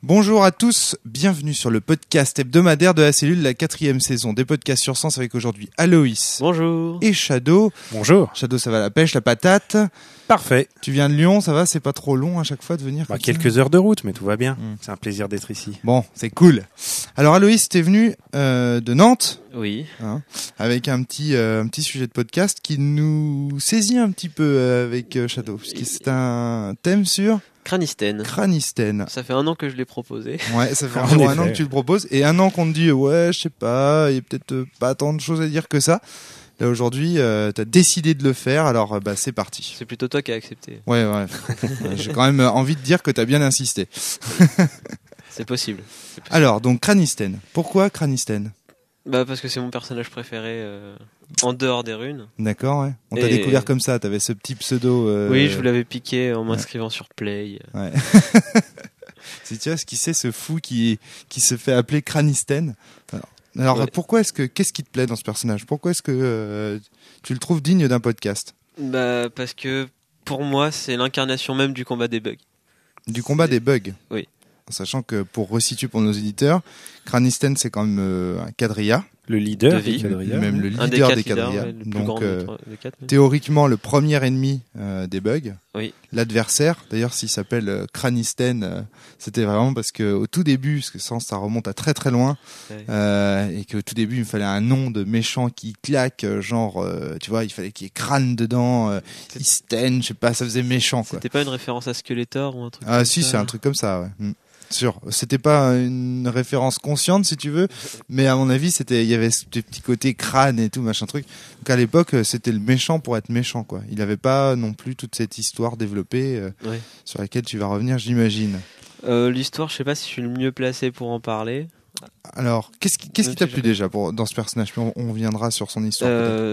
Bonjour à tous, bienvenue sur le podcast hebdomadaire de la cellule, la 4e saison des podcasts sur Sens avec aujourd'hui Aloïs. Bonjour. Et Shadow. Bonjour. Shadow, ça va la pêche, la patate. Parfait. Tu viens de Lyon, ça va, c'est pas trop long à chaque fois de venir comme quelques heures de route, mais tout va bien. C'est un plaisir d'être ici. Bon, c'est cool. Alors Aloïs, t'es venu de Nantes. Oui. Avec un petit sujet de podcast qui nous saisit un petit peu avec Shadow, puisque c'est un thème sur Cranistène. Ça fait 1 an que je l'ai proposé. Ouais, ça fait environ 1 an que tu le proposes. Et 1 an qu'on te dit, ouais, je sais pas, il y a peut-être pas tant de choses à dire que ça. Là, aujourd'hui, t'as décidé de le faire, alors c'est parti. C'est plutôt toi qui as accepté. Ouais. J'ai quand même envie de dire que t'as bien insisté. C'est possible. Alors, donc, Cranistène. Pourquoi Cranistène ? Parce que c'est mon personnage préféré en dehors des runes. D'accord, ouais. On t'a découvert comme ça, t'avais ce petit pseudo. Oui, je vous l'avais piqué en m'inscrivant sur Play. Ouais. Si tu vois ce qui c'est, ce fou qui se fait appeler Cranistène. Alors ouais. Qu'est-ce qui te plaît dans ce personnage ? Pourquoi est-ce que tu le trouves digne d'un podcast ? Parce que pour moi, c'est l'incarnation même du combat des bugs. Du combat des bugs ? Oui. Sachant que pour resituer pour nos éditeurs, Cranistène c'est quand même un quadrilla. Le leader de vie. des quadrillas. Même le leader des quadrillas. Donc théoriquement le premier ennemi des bugs. Oui. L'adversaire, d'ailleurs s'il s'appelle Cranistène, c'était vraiment parce que au tout début, parce que ça remonte à très très loin, et qu'au tout début il me fallait un nom de méchant qui claque, genre tu vois, il fallait qu'il y ait crâne dedans, Isten, je sais pas, ça faisait méchant quoi. C'était pas une référence à Skeletor ou un truc si, c'est un truc comme ça, ouais. Sûr, c'était pas une référence consciente si tu veux, mais à mon avis il y avait ce petit côté crâne et tout machin truc. Donc à l'époque c'était le méchant pour être méchant quoi. Il avait pas non plus toute cette histoire développée sur laquelle tu vas revenir j'imagine. L'histoire, je sais pas si je suis le mieux placé pour en parler. Alors qu'est-ce qui t'a plu déjà dans ce personnage, puis on reviendra sur son histoire.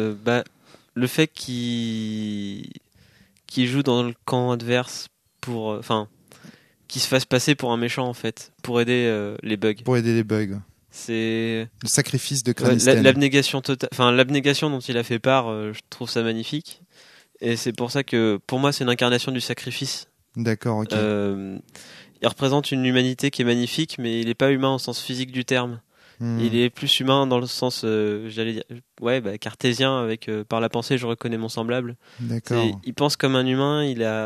Le fait qu'il joue dans le camp adverse pour qui se fasse passer pour un méchant en fait, pour aider les bugs. Pour aider les bugs. C'est le sacrifice de Cranistène. L'abnégation l'abnégation dont il a fait part, je trouve ça magnifique. Et c'est pour ça que pour moi c'est une incarnation du sacrifice. D'accord, ok. Il représente une humanité qui est magnifique, mais il n'est pas humain au sens physique du terme. Il est plus humain dans le sens, j'allais dire, cartésien, avec par la pensée je reconnais mon semblable. D'accord. Il pense comme un humain,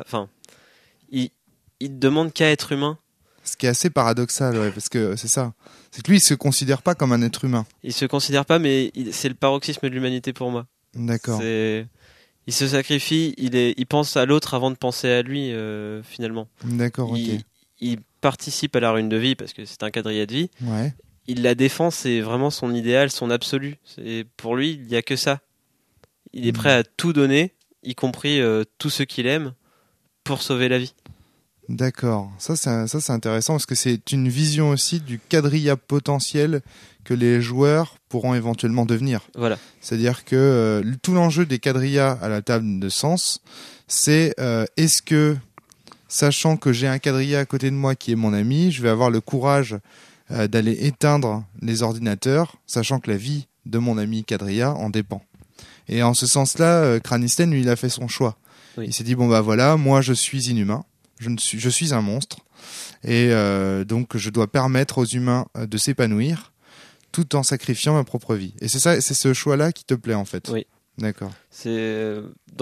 il demande qu'à être humain. Ce qui est assez paradoxal, ouais, parce que c'est ça. C'est que lui, il se considère pas comme un être humain. Il se considère pas, mais c'est le paroxysme de l'humanité pour moi. D'accord. Il se sacrifie, il pense à l'autre avant de penser à lui, finalement. D'accord, ok. Il participe à la rune de vie, parce que c'est un quadrilla de vie. Ouais. Il la défend, c'est vraiment son idéal, son absolu. Pour lui, il n'y a que ça. Il est prêt à tout donner, y compris tout ce qu'il aime, pour sauver la vie. D'accord, ça c'est intéressant parce que c'est une vision aussi du quadrilla potentiel que les joueurs pourront éventuellement devenir. Voilà. C'est-à-dire que tout l'enjeu des quadrillas à la table de Sens, c'est est-ce que, sachant que j'ai un quadrilla à côté de moi qui est mon ami, je vais avoir le courage d'aller éteindre les ordinateurs, sachant que la vie de mon ami quadrilla en dépend. Et en ce sens-là, Cranistène, lui, il a fait son choix. Oui. Il s'est dit, voilà, moi je suis inhumain. Je suis un monstre et donc je dois permettre aux humains de s'épanouir tout en sacrifiant ma propre vie. Et c'est ça, c'est ce choix-là qui te plaît en fait. Oui. D'accord. C'est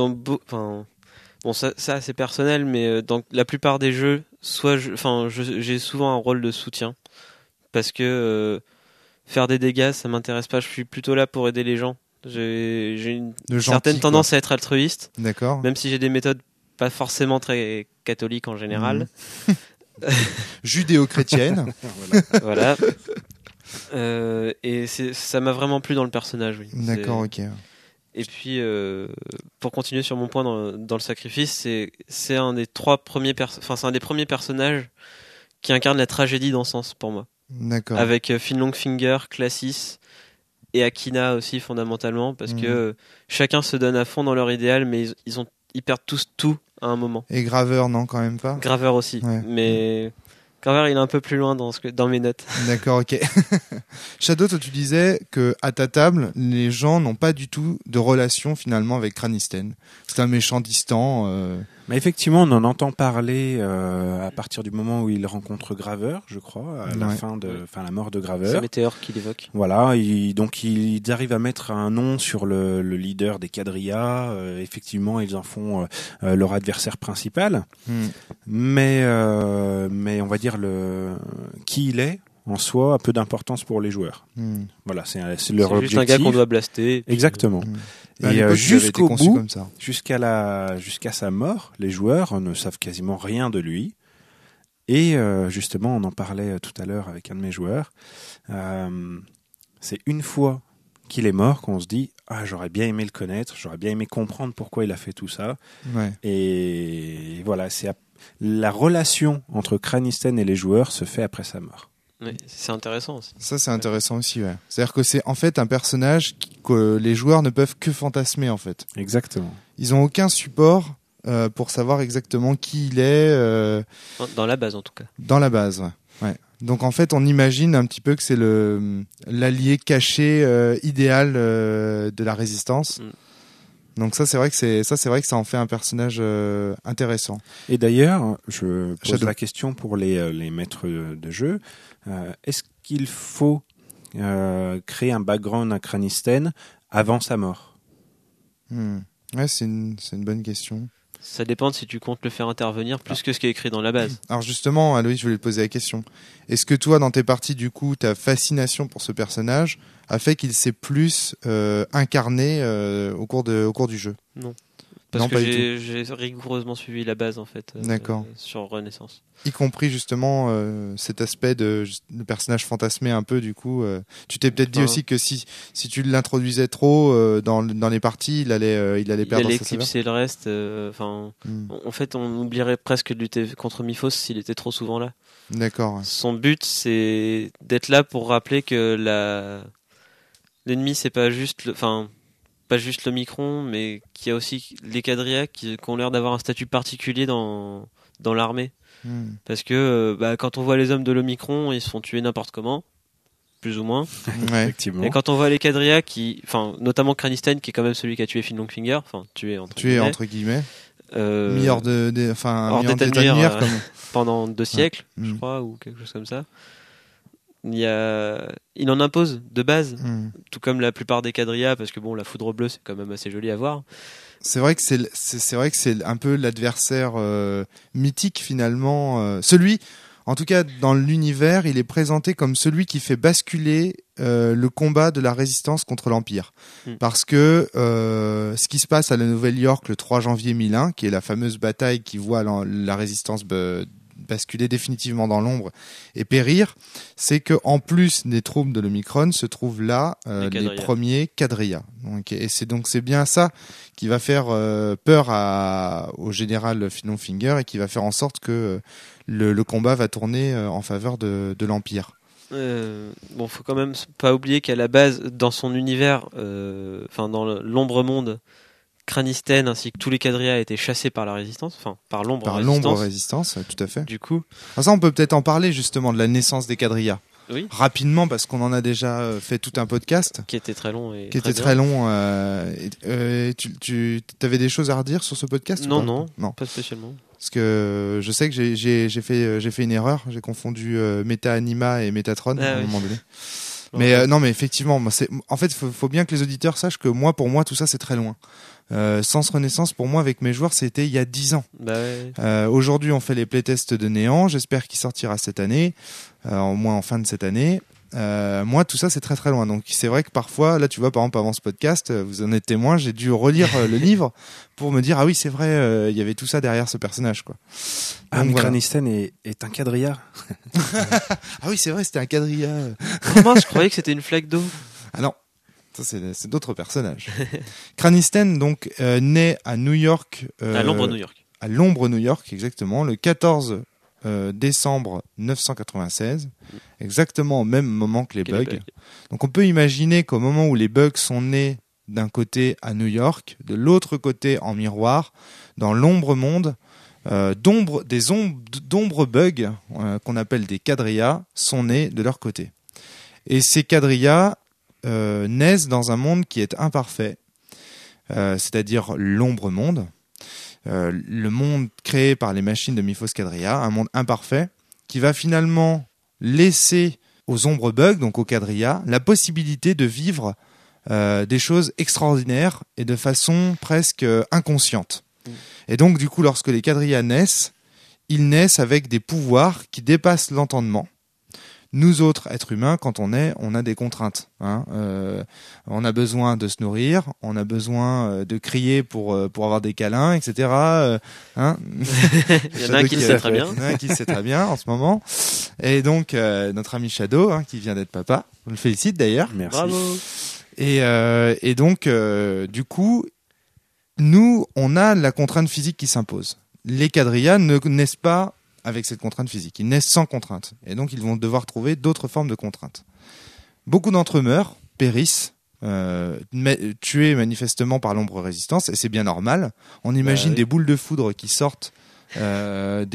ça c'est personnel, mais dans la plupart des jeux, j'ai souvent un rôle de soutien parce que faire des dégâts, ça m'intéresse pas. Je suis plutôt là pour aider les gens. J'ai une certaine tendance à être altruiste. D'accord. Même si j'ai des méthodes pas forcément très catholique en général. Judéo-chrétienne. Voilà. Et ça m'a vraiment plu dans le personnage. Oui. D'accord, ok. Et puis, pour continuer sur mon point dans le sacrifice, c'est un des c'est un des premiers personnages qui incarne la tragédie dans Sens pour moi. D'accord. Avec Finn Longfinger, Classis et Akina aussi fondamentalement, parce que chacun se donne à fond dans leur idéal, mais ils perdent tous tout à un moment. Et Graveur, non, quand même pas. Graveur aussi, mais Graveur, il est un peu plus loin dans mes notes. D'accord, ok. Shadow, toi, tu disais que à ta table, les gens n'ont pas du tout de relation finalement avec Cranistène. C'est un méchant distant. Mais effectivement, on en entend parler à partir du moment où il rencontre Graveur, je crois, à la mort de Graveur. C'est Météore qui l'évoque. Voilà, donc ils arrivent à mettre un nom sur le leader des quadrillas. Effectivement, ils en font leur adversaire principal. Mais on va dire qui il est en soi a peu d'importance pour les joueurs. Voilà, c'est leur objectif. Juste un gars qu'on doit blaster. Exactement. Et jusqu'au bout, jusqu'à sa mort, les joueurs ne savent quasiment rien de lui. Et justement, on en parlait tout à l'heure avec un de mes joueurs. C'est une fois qu'il est mort qu'on se dit « Ah, j'aurais bien aimé le connaître, j'aurais bien aimé comprendre pourquoi il a fait tout ça. » Et voilà, la relation entre Cranisten et les joueurs se fait après sa mort. Oui, c'est intéressant aussi. Ça, c'est intéressant aussi, ouais. C'est-à-dire que c'est en fait un personnage que les joueurs ne peuvent que fantasmer, en fait. Exactement. Ils n'ont aucun support pour savoir exactement qui il est. Dans la base, en tout cas. Dans la base, ouais. Donc, en fait, on imagine un petit peu que c'est l'allié caché idéal de la résistance. Donc ça, c'est vrai que ça en fait un personnage intéressant. Et d'ailleurs, je pose la question pour les maîtres de jeu. Est-ce qu'il faut créer un background à Cranisten avant sa mort ? Ouais, c'est une bonne question. Ça dépend de si tu comptes le faire intervenir plus que ce qui est écrit dans la base. Alors justement, Aloïs, je voulais te poser la question. Est-ce que toi, dans tes parties, du coup, ta fascination pour ce personnage a fait qu'il s'est plus incarné au cours du jeu ? Non. Parce que j'ai rigoureusement suivi la base, en fait, sur Renaissance. Y compris, justement, cet aspect de personnage fantasmé un peu, du coup. Tu t'es peut-être dit aussi que si tu l'introduisais trop dans les parties, il allait perdre sa saveur. Il allait éclipser le reste. En fait, on oublierait presque de lutter contre Miphos s'il était trop souvent là. D'accord. Ouais. Son but, c'est d'être là pour rappeler que l'ennemi, c'est pas juste pas juste l'Omicron, mais qu'il y a aussi les quadrillas qui ont l'air d'avoir un statut particulier dans l'armée. Parce que quand on voit les hommes de l'Omicron, ils se font tuer n'importe comment, plus ou moins. Ouais. Effectivement. Et quand on voit les quadrillas notamment Cranisten, qui est quand même celui qui a tué Finn Longfinger, tué entre guillemets, mis hors d'état de nuire pendant 2 siècles, je crois, ou quelque chose comme ça. Il en impose de base, tout comme la plupart des quadrillas, parce que la foudre bleue, c'est quand même assez joli à voir. C'est vrai que c'est un peu l'adversaire mythique finalement. Celui, en tout cas dans l'univers, il est présenté comme celui qui fait basculer le combat de la résistance contre l'Empire. Parce que ce qui se passe à la Nouvelle-York le 3 janvier 1001, qui est la fameuse bataille qui voit la résistance basculer définitivement dans l'ombre et périr, c'est que en plus des troupes de l'Omicron se trouvent là les premiers quadrillas. C'est bien ça qui va faire peur au général Finn Longfinger et qui va faire en sorte que le combat va tourner en faveur de l'Empire. Faut quand même pas oublier qu'à la base, dans son univers, dans l'ombre monde, Cranisten ainsi que tous les quadrillas étaient chassés par la résistance, par l'ombre résistance. Par l'ombre résistance, tout à fait. Du coup, ça on peut peut-être en parler justement de la naissance des quadrillas. Oui. Rapidement parce qu'on en a déjà fait tout un podcast qui était très long tu avais des choses à redire sur ce podcast non, pas spécialement. Parce que je sais que j'ai fait une erreur, j'ai confondu Meta-Anima et Metatron à un moment donné. Mais non, mais effectivement, en fait, faut bien que les auditeurs sachent que pour moi, tout ça, c'est très loin. Sens Renaissance, pour moi, avec mes joueurs, c'était il y a 10 ans. Aujourd'hui, on fait les playtests de Néant. J'espère qu'il sortira cette année, au moins en fin de cette année. Moi, tout ça, c'est très très loin. Donc, c'est vrai que parfois, là, tu vois, par exemple, avant ce podcast, vous en êtes témoin, j'ai dû relire le livre pour me dire, ah oui, c'est vrai, il y avait tout ça derrière ce personnage, quoi. Mais Cranisten est un quadrilla. Ah oui, c'est vrai, c'était un quadrilla. Comment je croyais que c'était une flaque d'eau. Ah non. Ça, c'est d'autres personnages. Cranisten, donc, naît à New York. À l'ombre New York. À l'ombre New York, exactement, le 14 décembre 996, exactement au même moment que les bugs. Donc, on peut imaginer qu'au moment où les bugs sont nés d'un côté à New York, de l'autre côté en miroir, dans l'ombre monde, d'ombre bugs, qu'on appelle des quadrillas, sont nés de leur côté. Et ces quadrillas naissent dans un monde qui est imparfait, c'est-à-dire l'ombre monde. le monde créé par les machines de Myphos Quadrilla, un monde imparfait, qui va finalement laisser aux ombres bugs, donc aux quadrillas, la possibilité de vivre des choses extraordinaires et de façon presque inconsciente. Et donc, du coup, lorsque les quadrillas naissent, ils naissent avec des pouvoirs qui dépassent l'entendement. Nous autres êtres humains, quand on a des contraintes. On a besoin de se nourrir, on a besoin de crier pour avoir des câlins, etc. Il y en a un qui le sait très bien. Il y en a un qui le sait très bien en ce moment. Et donc, notre ami Shadow, qui vient d'être papa, on le félicite d'ailleurs. Merci. Bravo. Et donc, du coup, nous, on a la contrainte physique qui s'impose. Les quadrillas ne naissent pas avec cette contrainte physique. Ils naissent sans contrainte. Et donc, ils vont devoir trouver d'autres formes de contraintes. Beaucoup d'entre eux meurent, périssent, tués manifestement par l'ombre résistance, et c'est bien normal. On imagine des boules de foudre qui sortent comment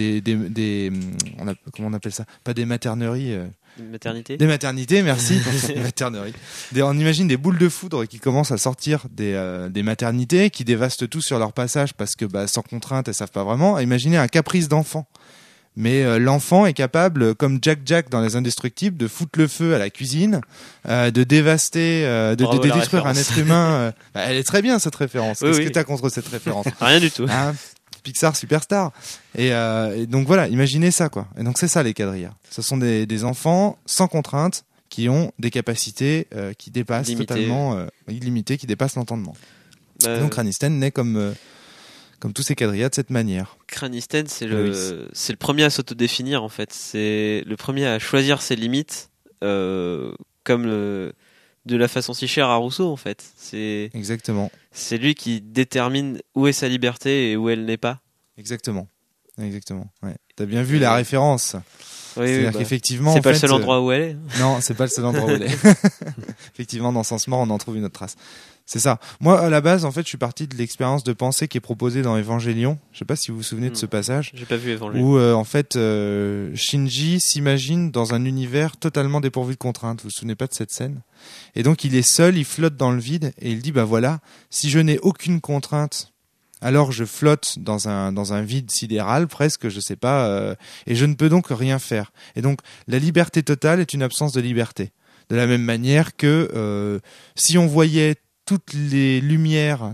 on appelle ça ? Pas des materneries. Des maternités, merci. Des materneries. On imagine des boules de foudre qui commencent à sortir des maternités, qui dévastent tout sur leur passage parce que sans contrainte, elles savent pas vraiment. Imaginez un caprice d'enfant. Mais l'enfant est capable, comme Jack dans Les Indestructibles, de foutre le feu à la cuisine, de dévaster, de détruire un être humain. Elle est très bien cette référence. Qu'est-ce que t'as contre cette référence ? Rien du tout. Pixar Superstar. Et donc voilà, imaginez ça quoi. Et donc c'est ça les quadrillas. Ce sont des enfants sans contrainte qui ont des capacités qui dépassent totalement illimitées, qui dépassent l'entendement. Donc Cranisten naît comme tous ces quadrillas de cette manière. Cranisten, c'est le premier à s'autodéfinir en fait. C'est le premier à choisir ses limites, comme de la façon si chère à Rousseau en fait. Exactement. C'est lui qui détermine où est sa liberté et où elle n'est pas. Exactement. Ouais. T'as bien vu la référence. C'est-à-dire qu'effectivement, c'est pas le seul endroit où elle est. Non, c'est pas le seul endroit où elle est. Effectivement, dans Sens Mort, on en trouve une autre trace. C'est ça. Moi, à la base, en fait, je suis parti de l'expérience de pensée qui est proposée dans Évangélion. Je sais pas si vous vous souvenez de ce passage. J'ai pas vu Évangélion. Où, en fait, Shinji s'imagine dans un univers totalement dépourvu de contraintes. Vous vous souvenez pas de cette scène ? Et donc, il est seul, il flotte dans le vide, et il dit, voilà, si je n'ai aucune contrainte, alors je flotte dans un vide sidéral, presque, je sais pas, et je ne peux donc rien faire. Et donc, la liberté totale est une absence de liberté. De la même manière que, si on voyait toute la lumière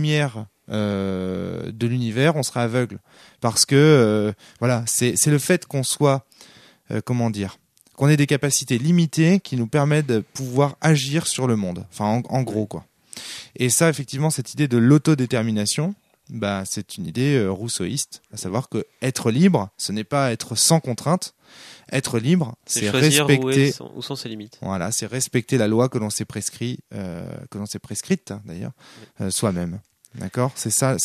de l'univers, on serait aveugle. Parce que, c'est le fait qu'on soit, qu'on ait des capacités limitées qui nous permettent de pouvoir agir sur le monde. Enfin, en gros, quoi. Et ça, effectivement, cette idée de l'autodétermination, c'est une idée rousseauiste, à savoir que être libre, ce n'est pas être sans contrainte. Être libre, c'est respecter où sont ses limites. Voilà, c'est respecter la loi que l'on s'est prescrite, d'ailleurs, soi-même. D'accord, c'est ça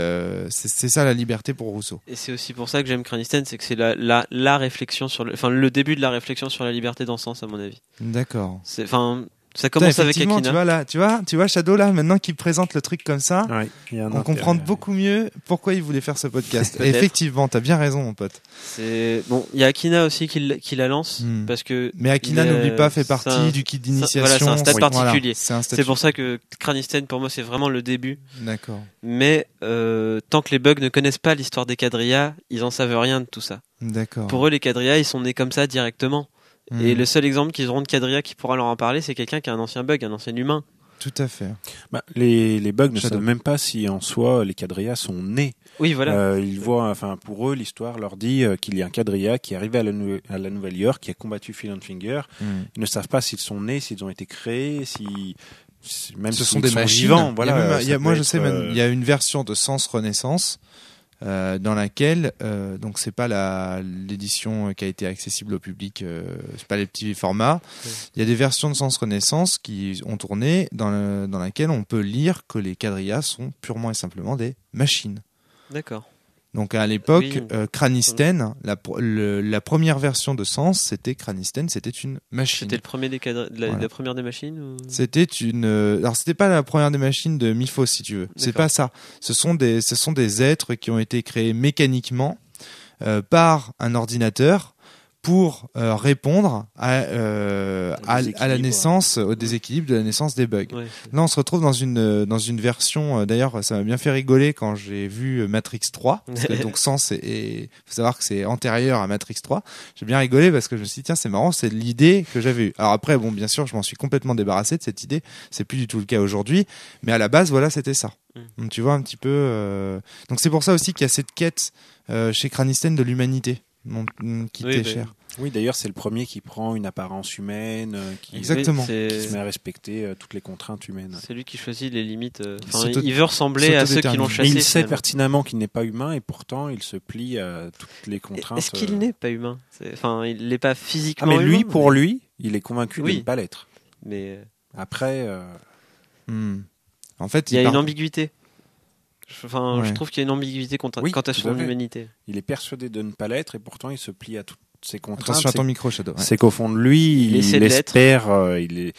la liberté pour Rousseau. Et c'est aussi pour ça que j'aime Cranisten, c'est que c'est la réflexion sur le début de la réflexion sur la liberté dans ce sens, à mon avis. D'accord. Ça commence avec Akina. Tu vois Shadow là, maintenant qu'il présente le truc comme ça, on comprend beaucoup mieux pourquoi il voulait faire ce podcast. Et effectivement, t'as bien raison, mon pote. Il y a Akina aussi qui la lance parce que. Mais Akina, n'oublie pas, fait partie du kit d'initiation. C'est un stade particulier. Voilà, c'est pour ça que Cranisten, pour moi, c'est vraiment le début. D'accord. Mais tant que les bugs ne connaissent pas l'histoire des quadrillas, ils en savent rien de tout ça. D'accord. Pour eux, les quadrillas, ils sont nés comme ça directement. Et le seul exemple qu'ils auront de quadrilla qui pourra leur en parler, c'est quelqu'un qui a un ancien bug, un ancien humain. Tout à fait. Les bugs ne savent même pas si en soi les quadrillas sont nés. Oui, voilà. Ils voient, pour eux, l'histoire leur dit qu'il y a un quadrilla qui est arrivé à la Nouvelle-York, qui a combattu Phil Finger. Ils ne savent pas s'ils sont nés, s'ils ont été créés, même ce si sont des machines. Vivants, je sais même, il y a une version de Sens Renaissance. Dans laquelle donc c'est pas l'édition qui a été accessible au public, c'est pas les petits formats. Il y a des versions de Sens Renaissance qui ont tourné dans laquelle on peut lire que les quadrillas sont purement et simplement des machines. D'accord. Donc à l'époque, Cranisten, la première version de Sens, c'était Cranisten, c'était une machine. C'était le premier la première des machines ou... C'était alors c'était pas la première des machines de Myphos si tu veux. D'accord. C'est pas ça. Ce sont des êtres qui ont été créés mécaniquement par un ordinateur pour répondre à la naissance, au déséquilibre de la naissance des bugs. Ouais. Là, on se retrouve dans une version. D'ailleurs, ça m'a bien fait rigoler quand j'ai vu Matrix 3, parce que donc Sens faut savoir que c'est antérieur à Matrix 3. J'ai bien rigolé parce que je me suis dit tiens, c'est marrant, c'est l'idée que j'avais eue. Alors après, bon, bien sûr, je m'en suis complètement débarrassé de cette idée. C'est plus du tout le cas aujourd'hui, mais à la base, voilà, c'était ça. Donc tu vois un petit peu. Donc c'est pour ça aussi qu'il y a cette quête chez Cranisten de l'humanité. Qui t'est cher. Oui, d'ailleurs, c'est le premier qui prend une apparence humaine, Exactement. qui se met à respecter toutes les contraintes humaines. C'est lui qui choisit les limites. Il veut ressembler à ceux qui l'ont chassé. Mais il sait pertinemment qu'il n'est pas humain et pourtant il se plie à toutes les contraintes. Est-ce qu'il n'est pas humain ? Il n'est pas physiquement humain. Mais lui, humain, pour lui, il est convaincu de ne pas l'être. Mais après, en fait, il y a une ambiguïté. Je trouve qu'il y a une ambiguïté quant à son humanité. Il est persuadé de ne pas l'être et pourtant il se plie à toutes ses contraintes. Attention à ton micro, Shadow. C'est qu'au fond de lui, il espère. Il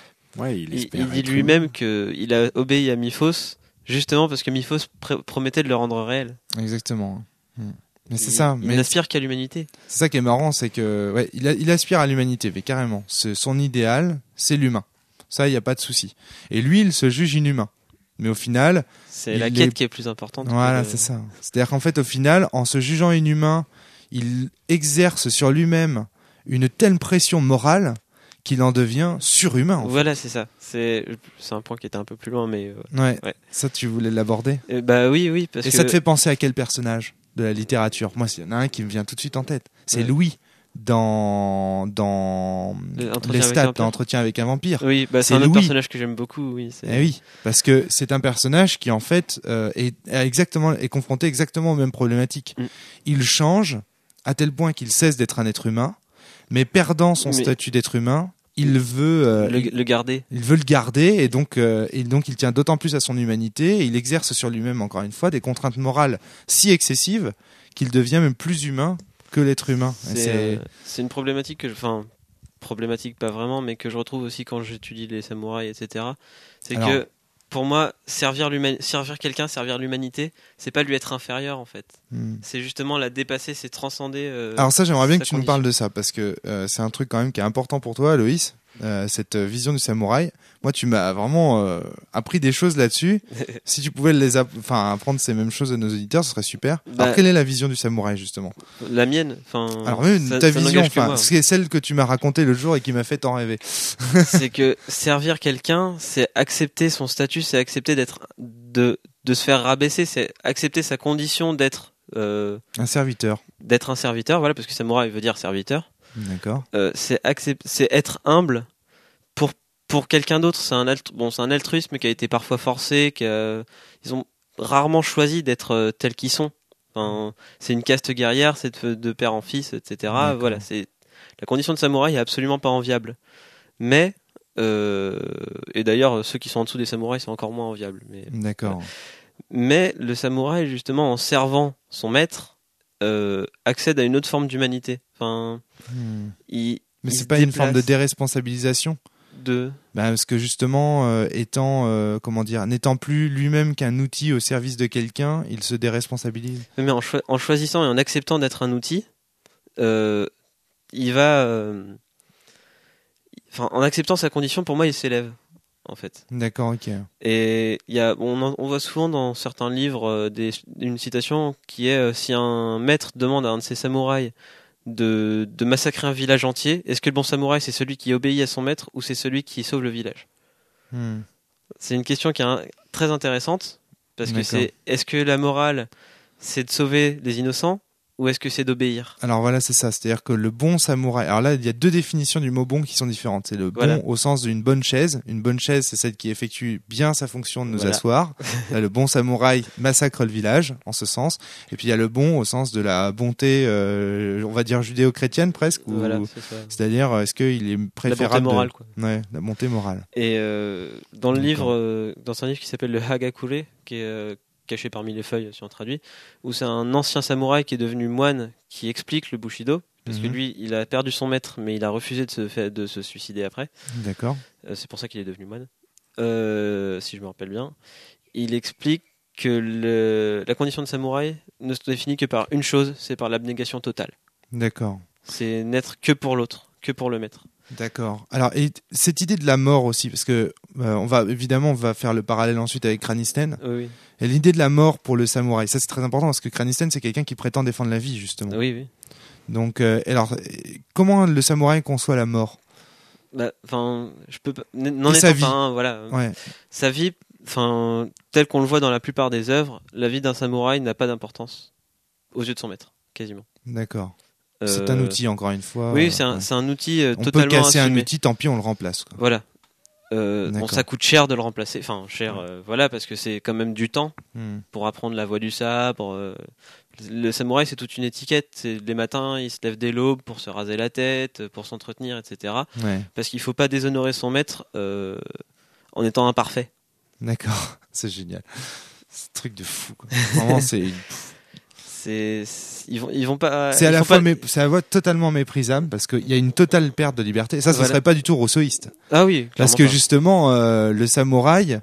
dit lui-même qu'il a obéi à Miphos justement parce que Miphos promettait de le rendre réel. Exactement. Mais c'est ça. Il n'aspire qu'à l'humanité. C'est ça qui est marrant, c'est que il aspire à l'humanité, mais carrément. Son idéal, c'est l'humain. Ça, il n'y a pas de souci. Et lui, il se juge inhumain. Mais au final, c'est la quête qui est plus importante. Voilà, c'est ça. C'est-à-dire qu'en fait, au final, en se jugeant inhumain, il exerce sur lui-même une telle pression morale qu'il en devient surhumain. Voilà, c'est ça. C'est un point qui était un peu plus loin, mais ouais. Ça, tu voulais l'aborder. Oui, parce que ça te fait penser à quel personnage de la littérature ? Moi, il y en a un qui me vient tout de suite en tête. C'est Louis. Dans les stats d'entretien avec un vampire. Oui, c'est un autre personnage que j'aime beaucoup. Oui, parce que c'est un personnage qui en fait est confronté exactement aux mêmes problématiques. Il change à tel point qu'il cesse d'être un être humain, mais perdant son statut d'être humain, il veut le garder. Il veut le garder et donc il tient d'autant plus à son humanité et il exerce sur lui-même encore une fois des contraintes morales si excessives qu'il devient même plus humain que l'être humain. C'est une problématique problématique pas vraiment, mais que je retrouve aussi quand j'étudie les samouraïs, etc. Que pour moi, servir quelqu'un, servir l'humanité, c'est pas lui être inférieur en fait. C'est justement la dépasser, c'est transcender. Alors ça, j'aimerais bien que tu nous parles de ça parce que c'est un truc quand même qui est important pour toi, Loïs. Cette vision du samouraï. Moi, tu m'as vraiment appris des choses là-dessus. Si tu pouvais apprendre ces mêmes choses à nos auditeurs, ce serait super. Alors, quelle est la vision du samouraï, justement ? La mienne. Alors, même ta vision, c'est celle que tu m'as racontée le jour et qui m'a fait tant rêver. C'est que servir quelqu'un, c'est accepter son statut, c'est accepter de se faire rabaisser, c'est accepter sa condition d'être un serviteur. D'être un serviteur, voilà, parce que samouraï veut dire serviteur. D'accord. C'est être humble pour quelqu'un d'autre. C'est un altruisme qui a été parfois forcé. Ils ont rarement choisi d'être tels qu'ils sont. C'est une caste guerrière, c'est de père en fils, etc. D'accord. Voilà, la condition de samouraï est absolument pas enviable. Mais et d'ailleurs, ceux qui sont en dessous des samouraïs, c'est encore moins enviable. D'accord. Mais le samouraï, justement, en servant son maître, accède à une autre forme d'humanité. Mais c'est pas une forme de déresponsabilisation parce que justement, n'étant plus lui-même qu'un outil au service de quelqu'un, il se déresponsabilise. Mais en choisissant et en acceptant d'être un outil, il va, en acceptant sa condition, pour moi, il s'élève. En fait. D'accord, ok. Et on voit souvent dans certains livres une citation qui est si un maître demande à un de ses samouraïs de massacrer un village entier, est-ce que le bon samouraï c'est celui qui obéit à son maître ou c'est celui qui sauve le village ? C'est une question qui est très intéressante parce que est-ce que la morale c'est de sauver les innocents ou est-ce que c'est d'obéir ? Alors voilà, c'est ça. C'est-à-dire que le bon samouraï... Alors là, il y a deux définitions du mot bon qui sont différentes. C'est le bon au sens d'une bonne chaise. Une bonne chaise, c'est celle qui effectue bien sa fonction de nous asseoir. Là, le bon samouraï massacre le village, en ce sens. Et puis il y a le bon au sens de la bonté, on va dire judéo-chrétienne presque. C'est-à-dire, est-ce qu'il est préférable... La bonté morale, quoi. Ouais, la bonté morale. Et dans un livre qui s'appelle le Hagakure, qui est... caché parmi les feuilles si on traduit, où c'est un ancien samouraï qui est devenu moine qui explique le Bushido, parce que lui il a perdu son maître mais il a refusé de se suicider après. D'accord. C'est pour ça qu'il est devenu moine, si je me rappelle bien. Il explique que la condition de samouraï ne se définit que par une chose, c'est par l'abnégation totale. D'accord. C'est n'être que pour l'autre, que pour le maître. D'accord. Alors, et cette idée de la mort aussi, parce que on va faire le parallèle ensuite avec Cranisten. Oui. Et l'idée de la mort pour le samouraï, ça c'est très important parce que Cranisten c'est quelqu'un qui prétend défendre la vie justement. Oui. Donc, alors, comment le samouraï conçoit la mort? Je peux pas. N'en Et étant sa vie. pas un, voilà. Ouais. Sa vie, tel qu'on le voit dans la plupart des œuvres, la vie d'un samouraï n'a pas d'importance aux yeux de son maître, quasiment. D'accord. C'est un outil, encore une fois. Oui, c'est un outil on totalement peut casser assumé. un outil, tant pis, on le remplace. Quoi. Voilà. Bon, ça coûte cher de le remplacer. Enfin, cher, voilà, parce que c'est quand même du temps pour apprendre la voie du sabre. Le samouraï, c'est toute une étiquette. C'est les matins, il se lève dès l'aube pour se raser la tête, pour s'entretenir, etc. Ouais. Parce qu'il faut pas déshonorer son maître en étant imparfait. D'accord, c'est génial. C'est un truc de fou. Quoi. Vraiment, ils vont pas. C'est à la fois totalement méprisable parce qu'il y a une totale perte de liberté. Ça, ce serait pas du tout rousseauiste. Ah oui. Parce que justement, le samouraï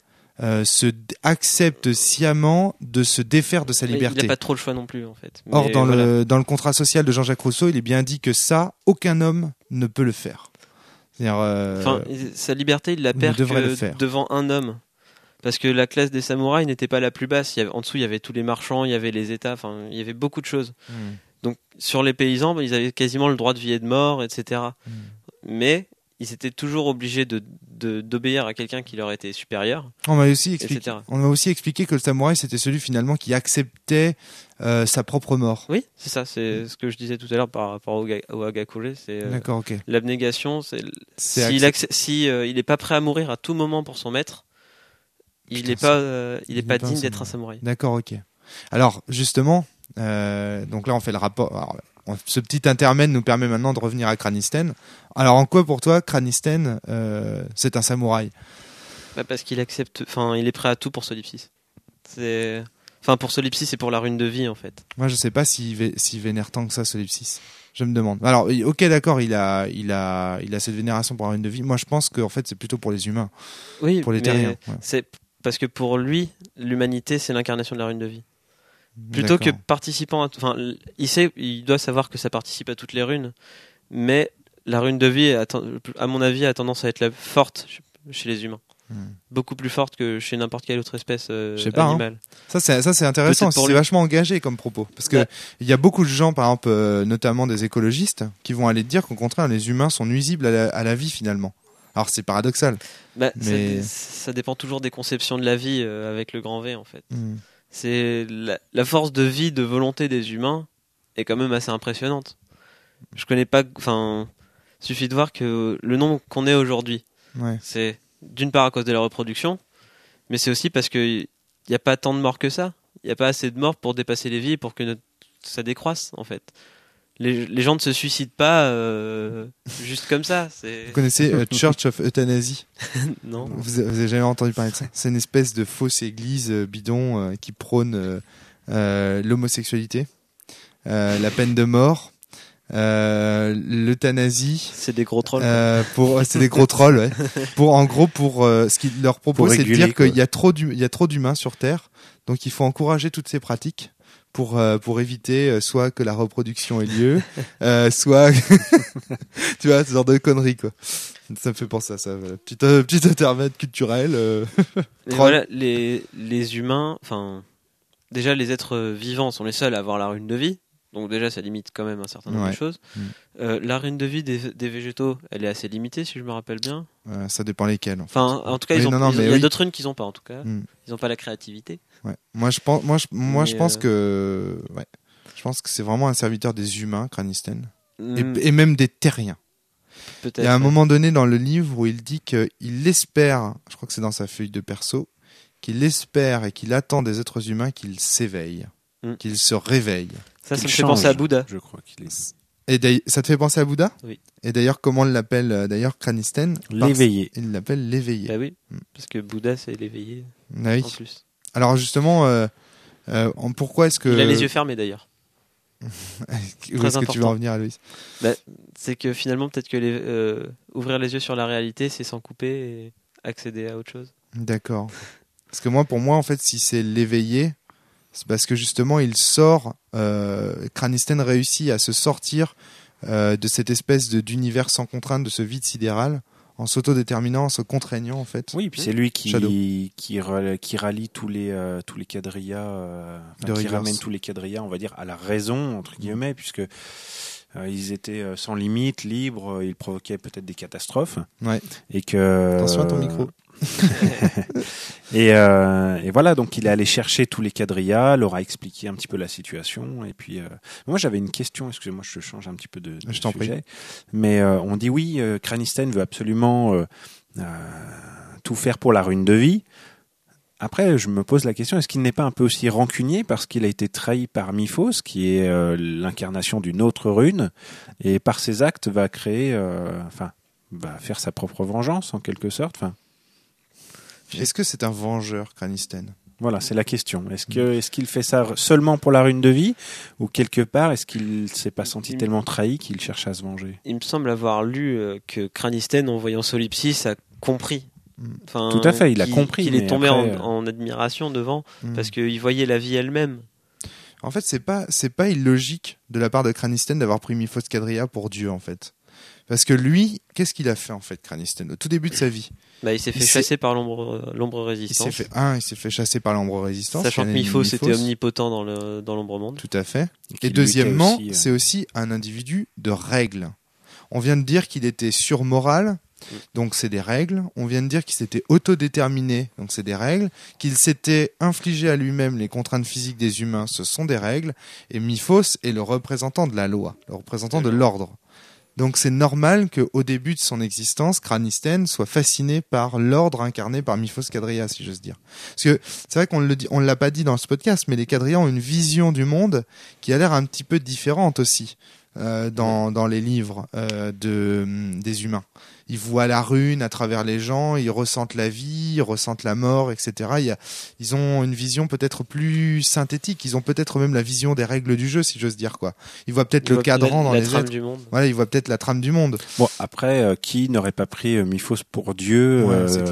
accepte sciemment de se défaire de sa liberté. Il n'a pas trop le choix non plus, en fait. Or, dans le contrat social de Jean-Jacques Rousseau, il est bien dit que ça, aucun homme ne peut le faire. C'est-à-dire, sa liberté, il la perd devant un homme. Parce que la classe des samouraïs n'était pas la plus basse. En dessous, il y avait tous les marchands, il y avait les États, il y avait beaucoup de choses. Donc, sur les paysans, ils avaient quasiment le droit de vie et de mort, etc. Mais ils étaient toujours obligés d'obéir à quelqu'un qui leur était supérieur. On m'a aussi expliqué que le samouraï, c'était celui finalement qui acceptait sa propre mort. Oui, c'est ça. C'est ce que je disais tout à l'heure par rapport au Hagakure. D'accord, ok. L'abnégation, s'il n'est pas prêt à mourir à tout moment pour son maître, il n'est pas digne d'être un samouraï. D'accord, ok. Alors, justement, donc là, on fait le rapport. Alors, ce petit intermède nous permet maintenant de revenir à Cranisten. Alors, en quoi pour toi, Cranisten, c'est un samouraï? Parce qu'il accepte, il est prêt à tout pour Solipsis. Pour Solipsis et pour la rune de vie, en fait. Moi, je sais pas s'il vénère tant que ça Solipsis. Je me demande. Alors, ok, d'accord, il a cette vénération pour la rune de vie. Moi, je pense que en fait, c'est plutôt pour les humains. Oui, pour les terriens. Ouais. C'est parce que pour lui, l'humanité, c'est l'incarnation de la rune de vie. Plutôt que participant il doit savoir que ça participe à toutes les runes, mais la rune de vie, à mon avis, a tendance à être forte chez les humains. Beaucoup plus forte que chez n'importe quelle autre espèce animale. Ça c'est intéressant, c'est vachement engagé comme propos. Parce que il y a beaucoup de gens, par exemple, notamment des écologistes, qui vont aller dire qu'au contraire, les humains sont nuisibles à la vie finalement. Alors c'est paradoxal. Mais ça dépend toujours des conceptions de la vie avec le grand V en fait. C'est la force de vie, de volonté des humains est quand même assez impressionnante. Je connais pas, suffit de voir que le nombre qu'on est aujourd'hui, c'est d'une part à cause de la reproduction, mais c'est aussi parce qu'il n'y a pas tant de morts que ça. Il n'y a pas assez de morts pour dépasser les vies et pour que ça décroisse en fait. Les gens ne se suicident pas juste comme ça. Vous connaissez Church of Euthanasie? Non. Vous avez jamais entendu parler de ça? C'est une espèce de fausse église bidon qui prône l'homosexualité, la peine de mort, l'euthanasie. C'est des gros trolls. C'est des gros trolls, ouais. Ce qu'ils leur proposent, c'est de dire qu'il y a trop d'humains sur Terre, donc il faut encourager toutes ces pratiques. Pour éviter soit que la reproduction ait lieu, soit tu vois, ce genre de conneries quoi. Ça me fait penser à ça. Voilà. Petit intermède culturel. Voilà, les humains, déjà les êtres vivants sont les seuls à avoir la rune de vie. Donc déjà ça limite quand même un certain nombre de choses. La rune de vie des végétaux, elle est assez limitée si je me rappelle bien. Ça dépend lesquels. En tout cas, il y a d'autres runes qu'ils n'ont pas en tout cas. Ils n'ont pas la créativité. Ouais. Moi je pense que c'est vraiment un serviteur des humains, Cranisten, et même des terriens. Peut-être. Il y a un moment donné dans le livre où il dit qu'il espère, je crois que c'est dans sa feuille de perso, qu'il espère et qu'il attend des êtres humains qu'ils s'éveillent, qu'ils se réveillent. Ça me fait penser à Bouddha. Je crois qu'il est. Et ça te fait penser à Bouddha? Oui. Et d'ailleurs, comment on l'appelle Cranisten? L'éveillé. Il l'appelle l'éveillé. Bah oui, parce que Bouddha c'est l'éveillé. Ah oui. En plus. Alors justement, pourquoi est-ce que... Il a les yeux fermés d'ailleurs. Où est-ce que tu veux en venir, Aloïs? C'est que finalement, peut-être que ouvrir les yeux sur la réalité, c'est s'en couper et accéder à autre chose. D'accord. Parce que pour moi, en fait, si c'est l'éveillé, c'est parce que justement, il sort... Cranisten réussit à se sortir de cette espèce d'univers sans contrainte, de ce vide sidéral, en s'autodéterminant, en se contraignant en fait. Oui, puis c'est lui qui rallie tous les quadrillas, qui ramène tous les quadrillas, on va dire, à la raison entre guillemets, puisque ils étaient sans limite, libres, ils provoquaient peut-être des catastrophes. Ouais. Et que attention à ton micro. et voilà, donc il est allé chercher tous les quadrillas, leur a expliqué un petit peu la situation. Et puis moi j'avais une question, excusez-moi, je change un petit peu de je t'en sujet. prie. Mais on dit oui, Cranisten veut absolument tout faire pour la rune de vie. Après, je me pose la question, est-ce qu'il n'est pas un peu aussi rancunier parce qu'il a été trahi par Miphos, qui est l'incarnation d'une autre rune, et par ses actes va créer, va faire sa propre vengeance en quelque sorte. Est-ce que c'est un vengeur, Cranisten ? Voilà, c'est la question. Est-ce qu'il fait ça seulement pour la rune de vie, ou quelque part, est-ce qu'il s'est pas senti tellement trahi qu'il cherche à se venger ? Il me semble avoir lu que Cranisten, en voyant Solipsis, a compris. Enfin, tout à fait, il a compris. Il est tombé en admiration devant, parce qu'il voyait la vie elle-même. En fait, c'est pas illogique de la part de Cranisten d'avoir pris Miphos Quadrilla pour Dieu, en fait. Parce que lui, qu'est-ce qu'il a fait, en fait, Cranisten, au tout début de sa vie ? Il s'est fait chasser par l'ombre résistance. Il s'est fait chasser par l'ombre résistance. Sachant que Miphos était omnipotent dans l'ombre monde. Tout à fait. Et deuxièmement, c'est aussi un individu de règles. On vient de dire qu'il était surmoral. Donc c'est des règles. On vient de dire qu'il s'était autodéterminé, donc c'est des règles. Qu'il s'était infligé à lui-même les contraintes physiques des humains, ce sont des règles. Et Miphos est le représentant de la loi, le représentant de l'ordre. Donc c'est normal qu'au début de son existence, Cranisten soit fasciné par l'ordre incarné par Miphos Quadrilla, si j'ose dire. Parce que c'est vrai qu'on ne l'a pas dit dans ce podcast, mais les Quadrillas ont une vision du monde qui a l'air un petit peu différente aussi dans les livres des humains. Ils voient la rune à travers les gens, ils ressentent la vie, ils ressentent la mort, etc. Ils ont une vision peut-être plus synthétique, ils ont peut-être même la vision des règles du jeu, si j'ose dire, quoi. Ils voient peut-être le cadran dans les êtres. Du monde. Voilà, ils voient peut-être la trame du monde. Bon, après, qui n'aurait pas pris Miphos pour Dieu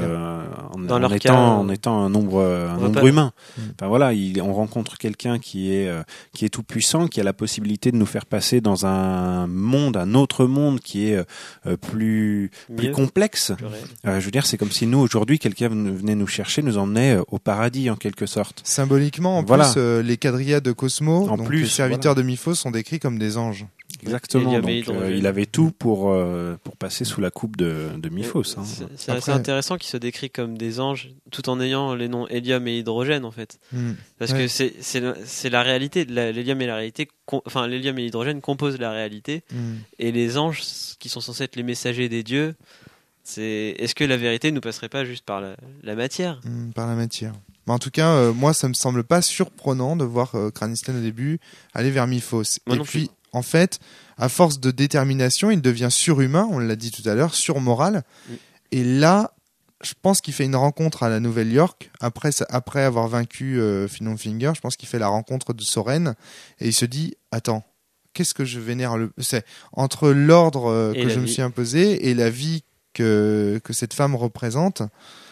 en étant un nombre humain. Enfin voilà, on rencontre quelqu'un qui est tout puissant, qui a la possibilité de nous faire passer dans un autre monde qui est plus complexe. Je veux dire, c'est comme si nous, aujourd'hui, quelqu'un venait nous chercher, nous emmenait au paradis, en quelque sorte. Symboliquement, en plus, les quadrillas de Cosmo, les serviteurs de Miphos, sont décrits comme des anges. Exactement. Donc, il avait tout pour passer sous la coupe de Miphos. Hein. C'est assez intéressant qu'il se décrit comme des anges, tout en ayant les noms hélium et hydrogène, en fait. Parce que c'est la réalité. L'hélium et la réalité, l'hélium et l'hydrogène composent la réalité. Et les anges, qui sont censés être les messagers des dieux, est-ce que la vérité ne nous passerait pas juste par la matière ? Par la matière. Mais en tout cas, moi, ça me semble pas surprenant de voir Cranisten au début aller vers Miphos. Et puis, en fait, à force de détermination, il devient surhumain, on l'a dit tout à l'heure, surmoral. Et là, je pense qu'il fait une rencontre à la Nouvelle-York, après avoir vaincu Finon Finger, je pense qu'il fait la rencontre de Soren, et il se dit, attends, qu'est-ce que je vénère c'est entre l'ordre que je me suis imposé et la vie que cette femme représente.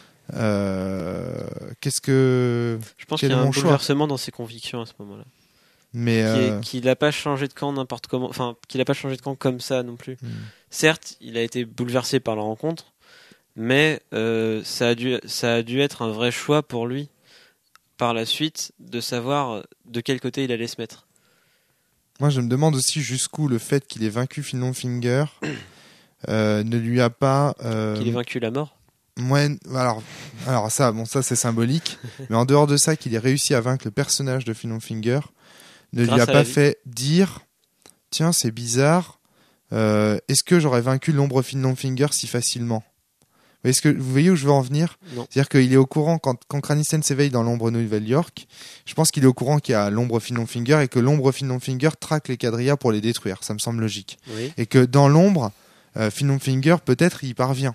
Qu'est-ce que... Je pense qu'il y a un bouleversement dans ses convictions à ce moment-là. Mais qu'il n'a pas changé de camp n'importe comment, enfin qu'il n'a pas changé de camp comme ça non plus. Certes, il a été bouleversé par la rencontre, mais ça a dû être un vrai choix pour lui par la suite de savoir de quel côté il allait se mettre. Moi, je me demande aussi jusqu'où le fait qu'il ait vaincu Finon Finger ne lui a pas qu'il ait vaincu la mort. Ouais, alors ça c'est symbolique, mais en dehors de ça, qu'il ait réussi à vaincre le personnage de Finon Finger ne lui a pas fait dire tiens, c'est bizarre, est-ce que j'aurais vaincu l'ombre Finon Finger si facilement ? Vous voyez où je veux en venir ? Non. C'est-à-dire qu'il est au courant, quand Cranisten s'éveille dans l'ombre Nouvelle-York, je pense qu'il est au courant qu'il y a l'ombre Finon Finger et que l'ombre Finon Finger traque les quadrillas pour les détruire, ça me semble logique. Oui. Et que dans l'ombre, Finon Finger, peut-être, il y parvient.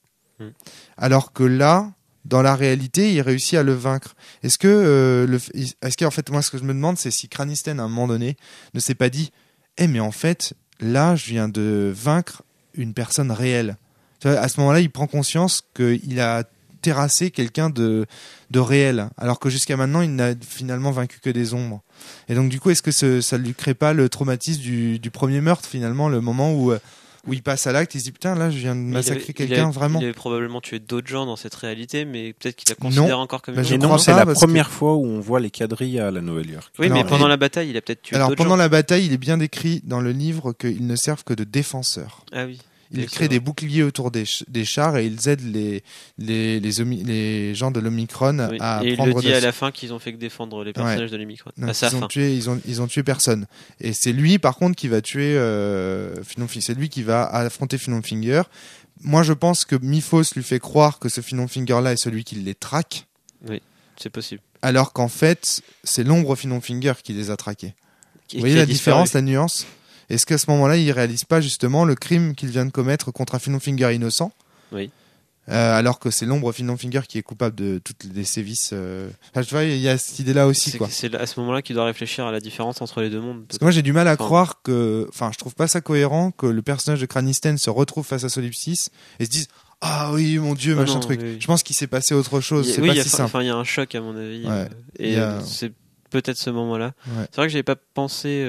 Alors que là, dans la réalité, il réussit à le vaincre. Est-ce qu'en fait, moi, ce que je me demande, c'est si Cranisten, à un moment donné, ne s'est pas dit mais en fait, là, je viens de vaincre une personne réelle. Tu vois, à ce moment-là, il prend conscience qu'il a terrasser quelqu'un de réel, alors que jusqu'à maintenant il n'a finalement vaincu que des ombres. Et donc du coup, est-ce que ça lui crée pas le traumatisme du premier meurtre, finalement, le moment où il passe à l'acte, il se dit putain, là je viens de massacrer quelqu'un, vraiment. Il avait probablement tué d'autres gens dans cette réalité, mais peut-être qu'il la considère encore comme une non, c'est la première fois où on voit les quadrillas à la Nouvelle-York. Oui, mais pendant la bataille, il a peut-être tué d'autres gens. Alors pendant la bataille, il est bien décrit dans le livre qu'ils ne servent que de défenseurs. Ah oui. Ils créent des boucliers autour des chars et ils aident les gens de l'Omicron à prendre. Et il le dit à la fin qu'ils ont fait que défendre les personnages de l'Omicron. À sa fin. Ils ont tué personne. Et c'est lui, par contre, qui va tuer Finonfinger. C'est lui qui va affronter Finonfinger. Moi, je pense que Miphos lui fait croire que ce Finonfinger-là est celui qui les traque. Oui, c'est possible. Alors qu'en fait, c'est l'ombre Finonfinger qui les a traqués. Vous voyez la différence, la nuance ? Est-ce qu'à ce moment-là, il réalise pas justement le crime qu'il vient de commettre contre un Finonfinger innocent ? Oui. Alors que c'est l'ombre Finonfinger qui est coupable de toutes les sévices. Enfin, tu vois, il y a cette idée-là aussi, quoi. C'est à ce moment-là qu'il doit réfléchir à la différence entre les deux mondes. Parce que moi, j'ai du mal à croire que, enfin, je trouve pas ça cohérent que le personnage de Cranisten se retrouve face à Solipsis et se dise ah oui, mon Dieu, machin truc. Oui. Je pense qu'il s'est passé autre chose. C'est pas si simple. Enfin, il y a un choc à mon avis. Ouais. Et c'est peut-être ce moment-là. Ouais. C'est vrai que j'avais pas pensé.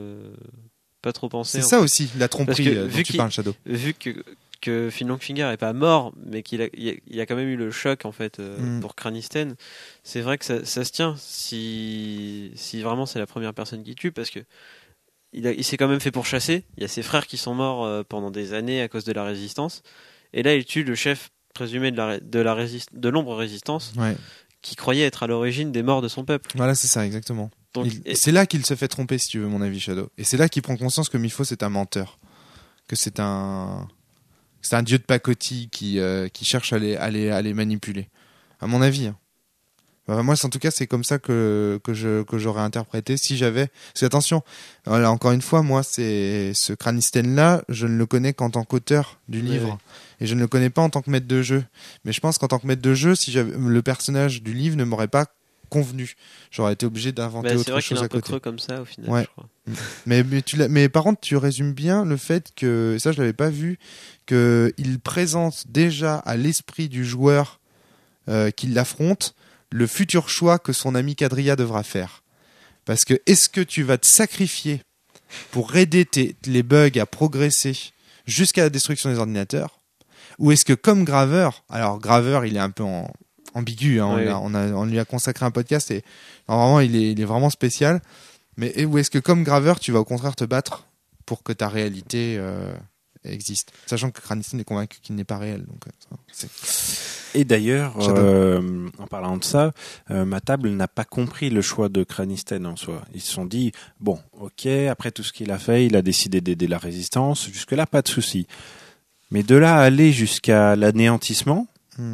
Pas trop pensé. C'est ça aussi, la tromperie dont tu parles, Shadow. Vu que Finonfinger est pas mort, mais qu'il a quand même eu le choc en fait pour Cranisten, c'est vrai que ça se tient si vraiment c'est la première personne qui tue, parce que il s'est quand même fait pourchasser. Il y a ses frères qui sont morts pendant des années à cause de la résistance, et là il tue le chef présumé de l'ombre résistance, qui croyait être à l'origine des morts de son peuple. Voilà, c'est ça, exactement. Donc, c'est là qu'il se fait tromper, si tu veux, mon avis, Shadow. Et c'est là qu'il prend conscience que Miphos est un menteur, que c'est un dieu de pacotille qui cherche à les manipuler. À mon avis. Enfin, moi, en tout cas, c'est comme ça que j'aurais interprété si j'avais. Parce que attention, voilà, encore une fois, moi, c'est ce Cranisten-là, je ne le connais qu'en tant qu'auteur du livre, et je ne le connais pas en tant que maître de jeu. Mais je pense qu'en tant que maître de jeu, si le personnage du livre ne m'aurait pas convenu, j'aurais été obligé d'inventer autre chose à côté. C'est vrai qu'il est un peu creux comme ça au final. Ouais. Je crois. Mais par contre, tu résumes bien le fait que, ça je l'avais pas vu, qu'il présente déjà à l'esprit du joueur qui l'affronte le futur choix que son ami Quadrilla devra faire. Parce que est-ce que tu vas te sacrifier pour aider les bugs à progresser jusqu'à la destruction des ordinateurs, ou est-ce que comme Graveur, alors Graveur il est un peu ambigu, hein, on lui a consacré un podcast et normalement il est vraiment spécial, mais ou est-ce que comme Graveur tu vas au contraire te battre pour que ta réalité existe, sachant que Cranisten est convaincu qu'il n'est pas réel, donc Et d'ailleurs, en parlant de ça, ma table n'a pas compris le choix de Cranisten en soi. Ils se sont dit, bon, ok, après tout ce qu'il a fait, il a décidé d'aider la résistance, jusque-là, pas de souci. Mais de là à aller jusqu'à l'anéantissement,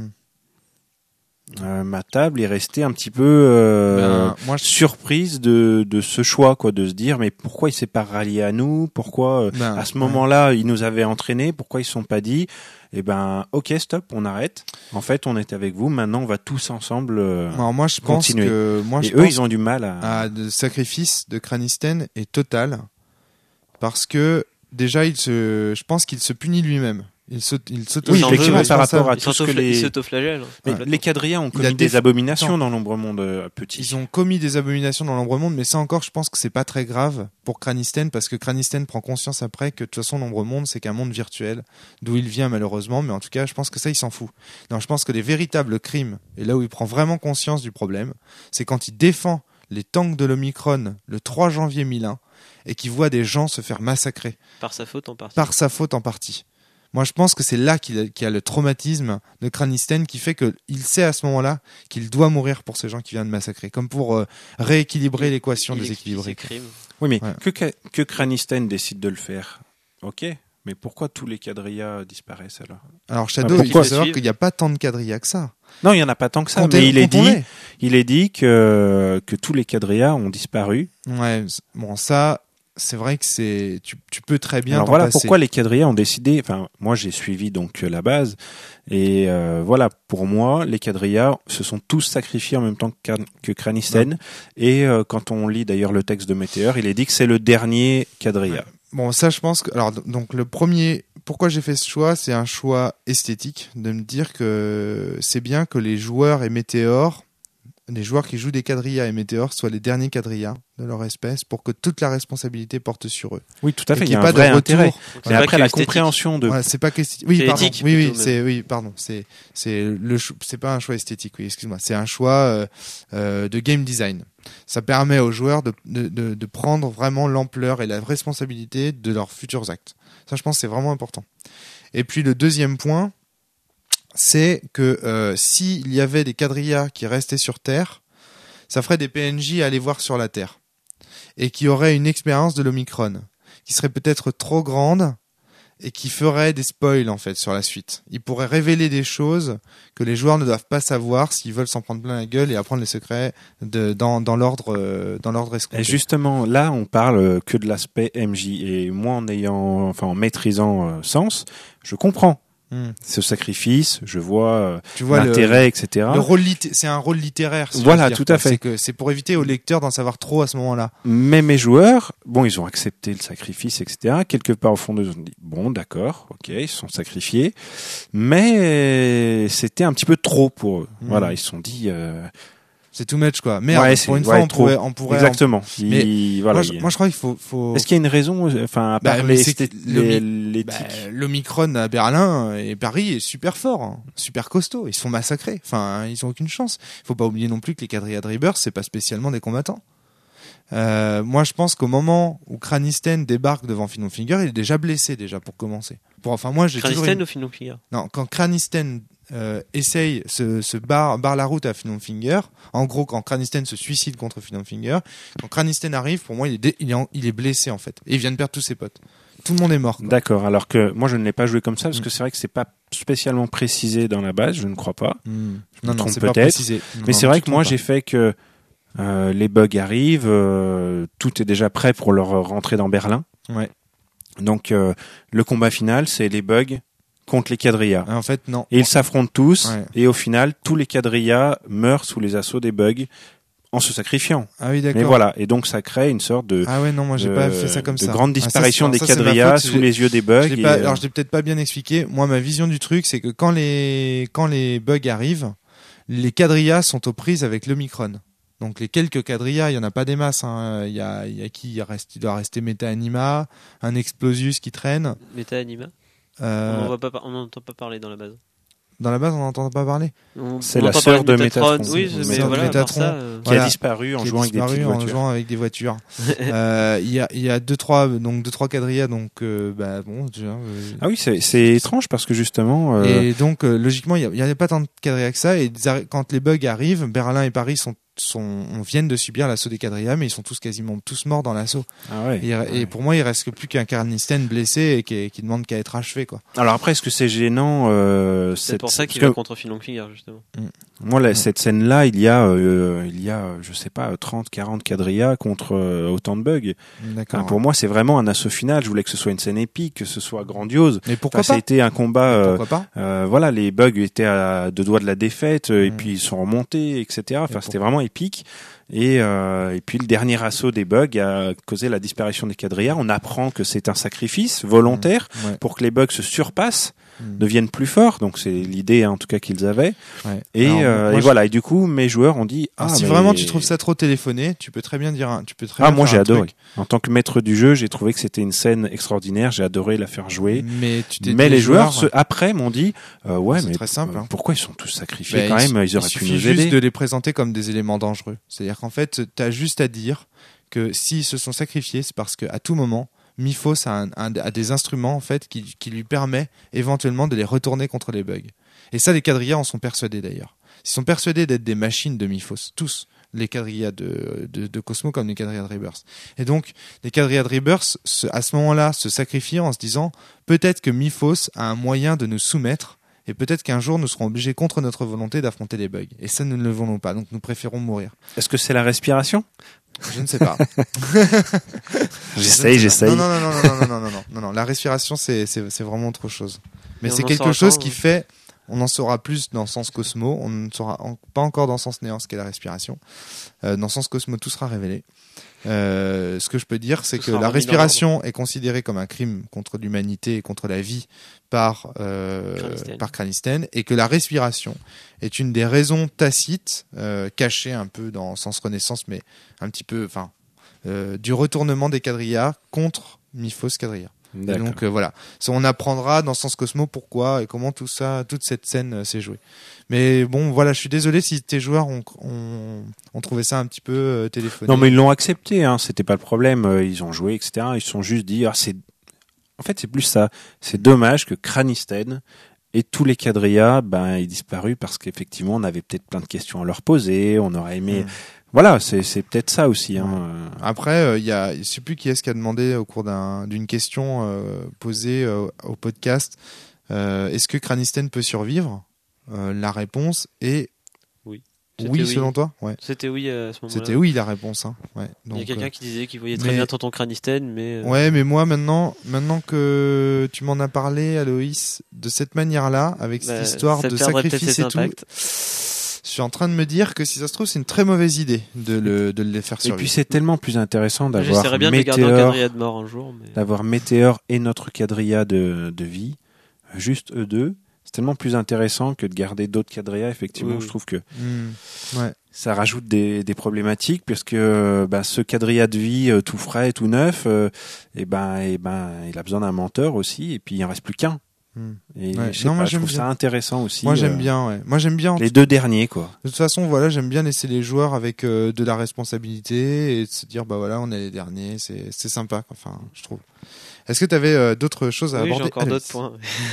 ma table est restée un petit peu surprise de ce choix, quoi, de se dire, mais pourquoi il s'est pas rallié à nous, pourquoi à ce moment-là, il nous avait entraînés, pourquoi ils se sont pas dit, ok, stop, on arrête. En fait, on est avec vous. Maintenant, on va tous ensemble moi, je continuer. Pense que, ils ont du mal à... Le sacrifice de Cranisten est total, parce que déjà, je pense qu'il se punit lui-même. Il effectivement, par rapport à tout ce que il s'autoflagelle. Les quadrillas ont commis des abominations dans l'Ombre Monde petit. Ils ont commis des abominations dans l'Ombre Monde, mais ça encore, je pense que c'est pas très grave pour Cranisten, parce que Cranisten prend conscience après que de toute façon l'Ombre Monde c'est qu'un monde virtuel d'où il vient malheureusement, mais en tout cas, je pense que ça il s'en fout. Non, je pense que les véritables crimes, et là où il prend vraiment conscience du problème, c'est quand il défend les tanks de l'Omicron le 3 janvier 1001 et qu'il voit des gens se faire massacrer. Par sa faute en partie. Moi, je pense que c'est là qu'il y a le traumatisme de Cranisten qui fait qu'il sait à ce moment-là qu'il doit mourir pour ces gens qui viennent de massacrer, comme pour rééquilibrer l'équation déséquilibrée. Oui, mais que Cranisten décide de le faire, ok, mais pourquoi tous les quadrillas disparaissent alors ? Alors Shadow, il faut savoir qu'il n'y a pas tant de quadrillas que ça. Non, il n'y en a pas tant que ça, mais il est dit que tous les quadrillas ont disparu. Ouais, bon ça... C'est vrai que tu peux très bien. Alors voilà pourquoi les quadrillas ont décidé. Enfin, moi j'ai suivi donc la base et voilà, pour moi les quadrillas se sont tous sacrifiés en même temps que Cranisten. Et quand on lit d'ailleurs le texte de Météor, il est dit que c'est le dernier quadrilla. Bon, ça je pense que alors donc le premier pourquoi j'ai fait ce choix? C'est un choix esthétique, de me dire que c'est bien que les joueurs et Météor, les joueurs qui jouent des quadrillas et Météor soient les derniers quadrillas de leur espèce pour que toute la responsabilité porte sur eux. Oui, tout à fait. Il y a un vrai intérêt. Mais après, la compréhension de. Ouais, c'est pas oui, pardon. Éthique, pardon. C'est pas un choix esthétique. Oui, excuse-moi. C'est un choix de game design. Ça permet aux joueurs de prendre vraiment l'ampleur et la responsabilité de leurs futurs actes. Ça, je pense, c'est vraiment important. Et puis le deuxième point, c'est que s'il y avait des quadrillas qui restaient sur Terre, ça ferait des PNJ à aller voir sur la Terre. Et qui auraient une expérience de l'Omicron, qui serait peut-être trop grande et qui ferait des spoils en fait sur la suite. Ils pourraient révéler des choses que les joueurs ne doivent pas savoir s'ils veulent s'en prendre plein la gueule et apprendre les secrets dans l'ordre escompté. Et justement, là, on parle que de l'aspect MJ. Et moi, en maîtrisant Sens, je comprends. Ce sacrifice, je vois l'intérêt, etc. Le rôle c'est un rôle littéraire. Voilà, tout à fait. C'est pour éviter au lecteur d'en savoir trop à ce moment-là. Mais mes joueurs, ils ont accepté le sacrifice, etc. Quelque part au fond d'eux, ils ont dit, bon, d'accord, ok, ils se sont sacrifiés. Mais c'était un petit peu trop pour eux. Voilà, ils se sont dit... C'est too much, quoi. Merde, pour une fois, on pourrait... Exactement. Mais moi, je crois qu'il faut... Est-ce qu'il y a une raison, à part l'éthique? L'Omicron à Berlin et Paris est super fort, hein, super costaud. Ils se font massacrer. Enfin, ils ont aucune chance. Il faut pas oublier non plus que les quadrillas Reavers, c'est pas spécialement des combattants. Moi, je pense qu'au moment où Cranisten débarque devant Finnonfinger, il est déjà blessé, pour commencer. Cranisten ou Finnonfinger? Non, quand Cranisten essaye, se barre la route à Finnonfinger. En gros, quand Cranisten se suicide contre Finnonfinger, quand Cranisten arrive, pour moi, il est blessé, en fait. Et il vient de perdre tous ses potes. Tout le monde est mort, quoi. D'accord. Alors que moi, je ne l'ai pas joué comme ça, parce que c'est vrai que c'est pas spécialement précisé dans la base, je ne crois pas. Non, c'est pas précisé. Mais c'est vrai que moi, j'ai fait que les bugs arrivent, tout est déjà prêt pour leur rentrer dans Berlin. Ouais. Donc, le combat final, c'est les bugs contre les quadrillas. En fait, non. Et ils s'affrontent tous, et au final, tous les quadrillas meurent sous les assauts des bugs en se sacrifiant. Ah oui, d'accord. Mais voilà, et donc ça crée une sorte de moi j'ai pas fait ça comme ça. De grande disparition des quadrillas sous les yeux des bugs. Alors je l'ai peut-être pas bien expliqué. Moi, ma vision du truc, c'est que quand les bugs arrivent, les quadrillas sont aux prises avec l'Omicron. Donc les quelques quadrillas, il y en a pas des masses. Hein. Il y a qui il doit rester Meta Anima, un Explosius qui traîne. Meta Anima. On n'entend pas parler dans la base. Dans la base, on n'entend pas parler. C'est la sœur de Métatron. Oui, mais voilà, Métatron, qui a disparu en jouant avec des petites voitures. Il y a deux trois quadrillas, donc Ah oui, c'est étrange parce que justement. Et donc logiquement, il y avait pas tant de quadrillas que ça. Et quand les bugs arrivent, Berlin et Paris viennent de subir l'assaut des quadrillas, mais ils sont quasiment tous morts dans l'assaut. Ah ouais. Et pour moi, il reste plus qu'un Cranisten blessé et qui demande qu'à être achevé, quoi. Alors après, est-ce que c'est gênant C'est pour ça qu'il va contre Finnonfinger, justement. Moi, cette scène-là, il y a, je sais pas, 30, 40 quadrillas contre autant de bugs. D'accord. Pour moi, c'est vraiment un assaut final. Je voulais que ce soit une scène épique, que ce soit grandiose. Mais pourquoi pas? Ça a été un combat. Pourquoi pas? Voilà, les bugs étaient à 2 doigts de la défaite, et puis ils sont remontés, etc. Enfin, c'était vraiment épique. Et puis le dernier assaut des bugs a causé la disparition des quadrillas. On apprend que c'est un sacrifice volontaire pour que les bugs se surpassent, deviennent plus forts. Donc c'est l'idée, en tout cas, qu'ils avaient. Ouais. Et voilà. Et du coup, mes joueurs ont dit si vraiment tu trouves ça trop téléphoné, tu peux très bien dire moi j'ai adoré. En tant que maître du jeu, j'ai trouvé que c'était une scène extraordinaire. J'ai adoré la faire jouer. Mais les joueurs après m'ont dit c'est très simple. Pourquoi ils sont tous sacrifiés quand même? Ils auraient pu nous aider. Il suffit juste de les présenter comme des éléments dangereux. C'est-à-dire qu'en fait, t'as juste à dire que s'ils se sont sacrifiés, c'est parce qu'à tout moment, Miphos a des instruments en fait qui lui permet éventuellement de les retourner contre les bugs. Et ça, les quadrillas en sont persuadés d'ailleurs. Ils sont persuadés d'être des machines de Miphos, tous. Les quadrillas de Cosmo comme les quadrillas de Rebirth. Et donc, les quadrillas de Rebirth, à ce moment-là, se sacrifient en se disant peut-être que Miphos a un moyen de nous soumettre et peut-être qu'un jour nous serons obligés contre notre volonté d'affronter les bugs. Et ça, nous ne le voulons pas, donc nous préférons mourir. Est-ce que c'est la respiration ? Je ne sais pas. J'essaye. Non. La respiration, c'est vraiment autre chose. Mais c'est quelque chose qui fait On en saura plus dans Sens Cosmo. On ne saura pas encore dans Sens Néant ce qu'est la respiration. Dans Sens Cosmo, tout sera révélé. Ce que je peux dire, c'est que la respiration est considérée comme un crime contre l'humanité et contre la vie par Cranisten, et que la respiration est une des raisons tacites, cachées un peu dans Sens Renaissance, mais un petit peu, du retournement des quadrillas contre Miphos Quadrilla. Donc voilà, on apprendra dans Sens Cosmo pourquoi et comment toute cette scène s'est jouée. Mais bon, voilà, je suis désolé si tes joueurs ont trouvé ça un petit peu téléphoné. Non, mais ils l'ont accepté, hein, c'était pas le problème. Ils ont joué, etc. Ils se sont juste dit, en fait, c'est plus ça. C'est dommage que Cranisten et tous les quadrillas, aient disparu parce qu'effectivement, on avait peut-être plein de questions à leur poser. On aurait aimé. Voilà, c'est peut-être ça aussi. Hein. Après, je sais plus qui est-ce qui a demandé au cours d'une question posée au podcast, est-ce que Cranisten peut survivre ? La réponse est oui. Oui, selon toi ? Ouais. C'était oui à ce moment-là. C'était oui la réponse. Hein. Ouais. Donc, il y a quelqu'un qui disait qu'il voyait très bien Tonton Cranisten, mais... Ouais, mais moi, maintenant que tu m'en as parlé, Aloïs, de cette manière-là, avec cette histoire de sacrifice et tout... Je suis en train de me dire que si ça se trouve, c'est une très mauvaise idée de les faire survivre. Et puis c'est tellement plus intéressant d'avoir J'essaierais bien de garder un quadrilla de mort un jour. Mais... D'avoir Météor et notre quadrilla de vie, juste eux deux. C'est tellement plus intéressant que de garder d'autres quadrillas. Effectivement, je trouve que ça rajoute des problématiques, puisque ce quadrilla de vie tout frais, tout neuf, il a besoin d'un menteur aussi, et puis il en reste plus qu'un. Et je trouve ça intéressant aussi. Moi j'aime bien, Moi j'aime bien les deux derniers, quoi. De toute façon, voilà, j'aime bien laisser les joueurs avec de la responsabilité et de se dire on est les derniers, c'est sympa, quoi. Enfin, je trouve. Est-ce que tu avais d'autres choses à aborder ? J'ai encore d'autres points.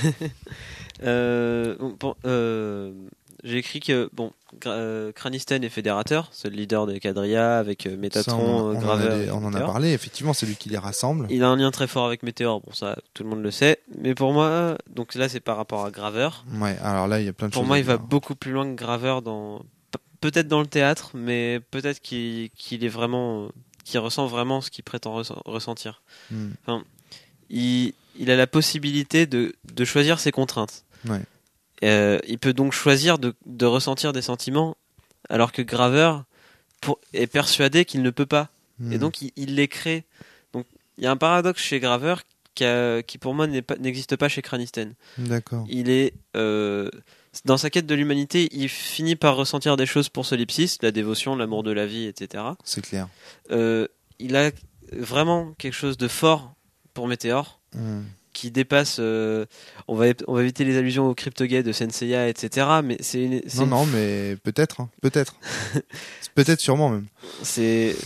J'ai écrit que Cranisten est fédérateur, c'est le leader des quadrillas avec Métatron, Graveur. On en a parlé, effectivement, c'est lui qui les rassemble. Il a un lien très fort avec Météor, bon ça tout le monde le sait, mais pour moi, donc là c'est par rapport à Graveur. Ouais, alors là il y a plein de choses. Pour moi il va beaucoup plus loin que Graveur peut-être dans le théâtre, mais peut-être qu'il est vraiment, qu'il ressent vraiment ce qu'il prétend ressentir. Enfin, il a la possibilité de choisir ses contraintes. Ouais. Il peut donc choisir de ressentir des sentiments, alors que Graveur est persuadé qu'il ne peut pas. Et donc il les crée. Donc il y a un paradoxe chez Graveur qui pour moi n'existe pas chez Cranisten. D'accord. Il est dans sa quête de l'humanité, il finit par ressentir des choses pour Solipsis, la dévotion, l'amour de la vie, etc. C'est clair. Il a vraiment quelque chose de fort pour Météor. Qui dépasse, on va éviter les allusions au Cryptogate de Senseiya, etc. Mais mais peut-être, peut-être sûrement même. C'est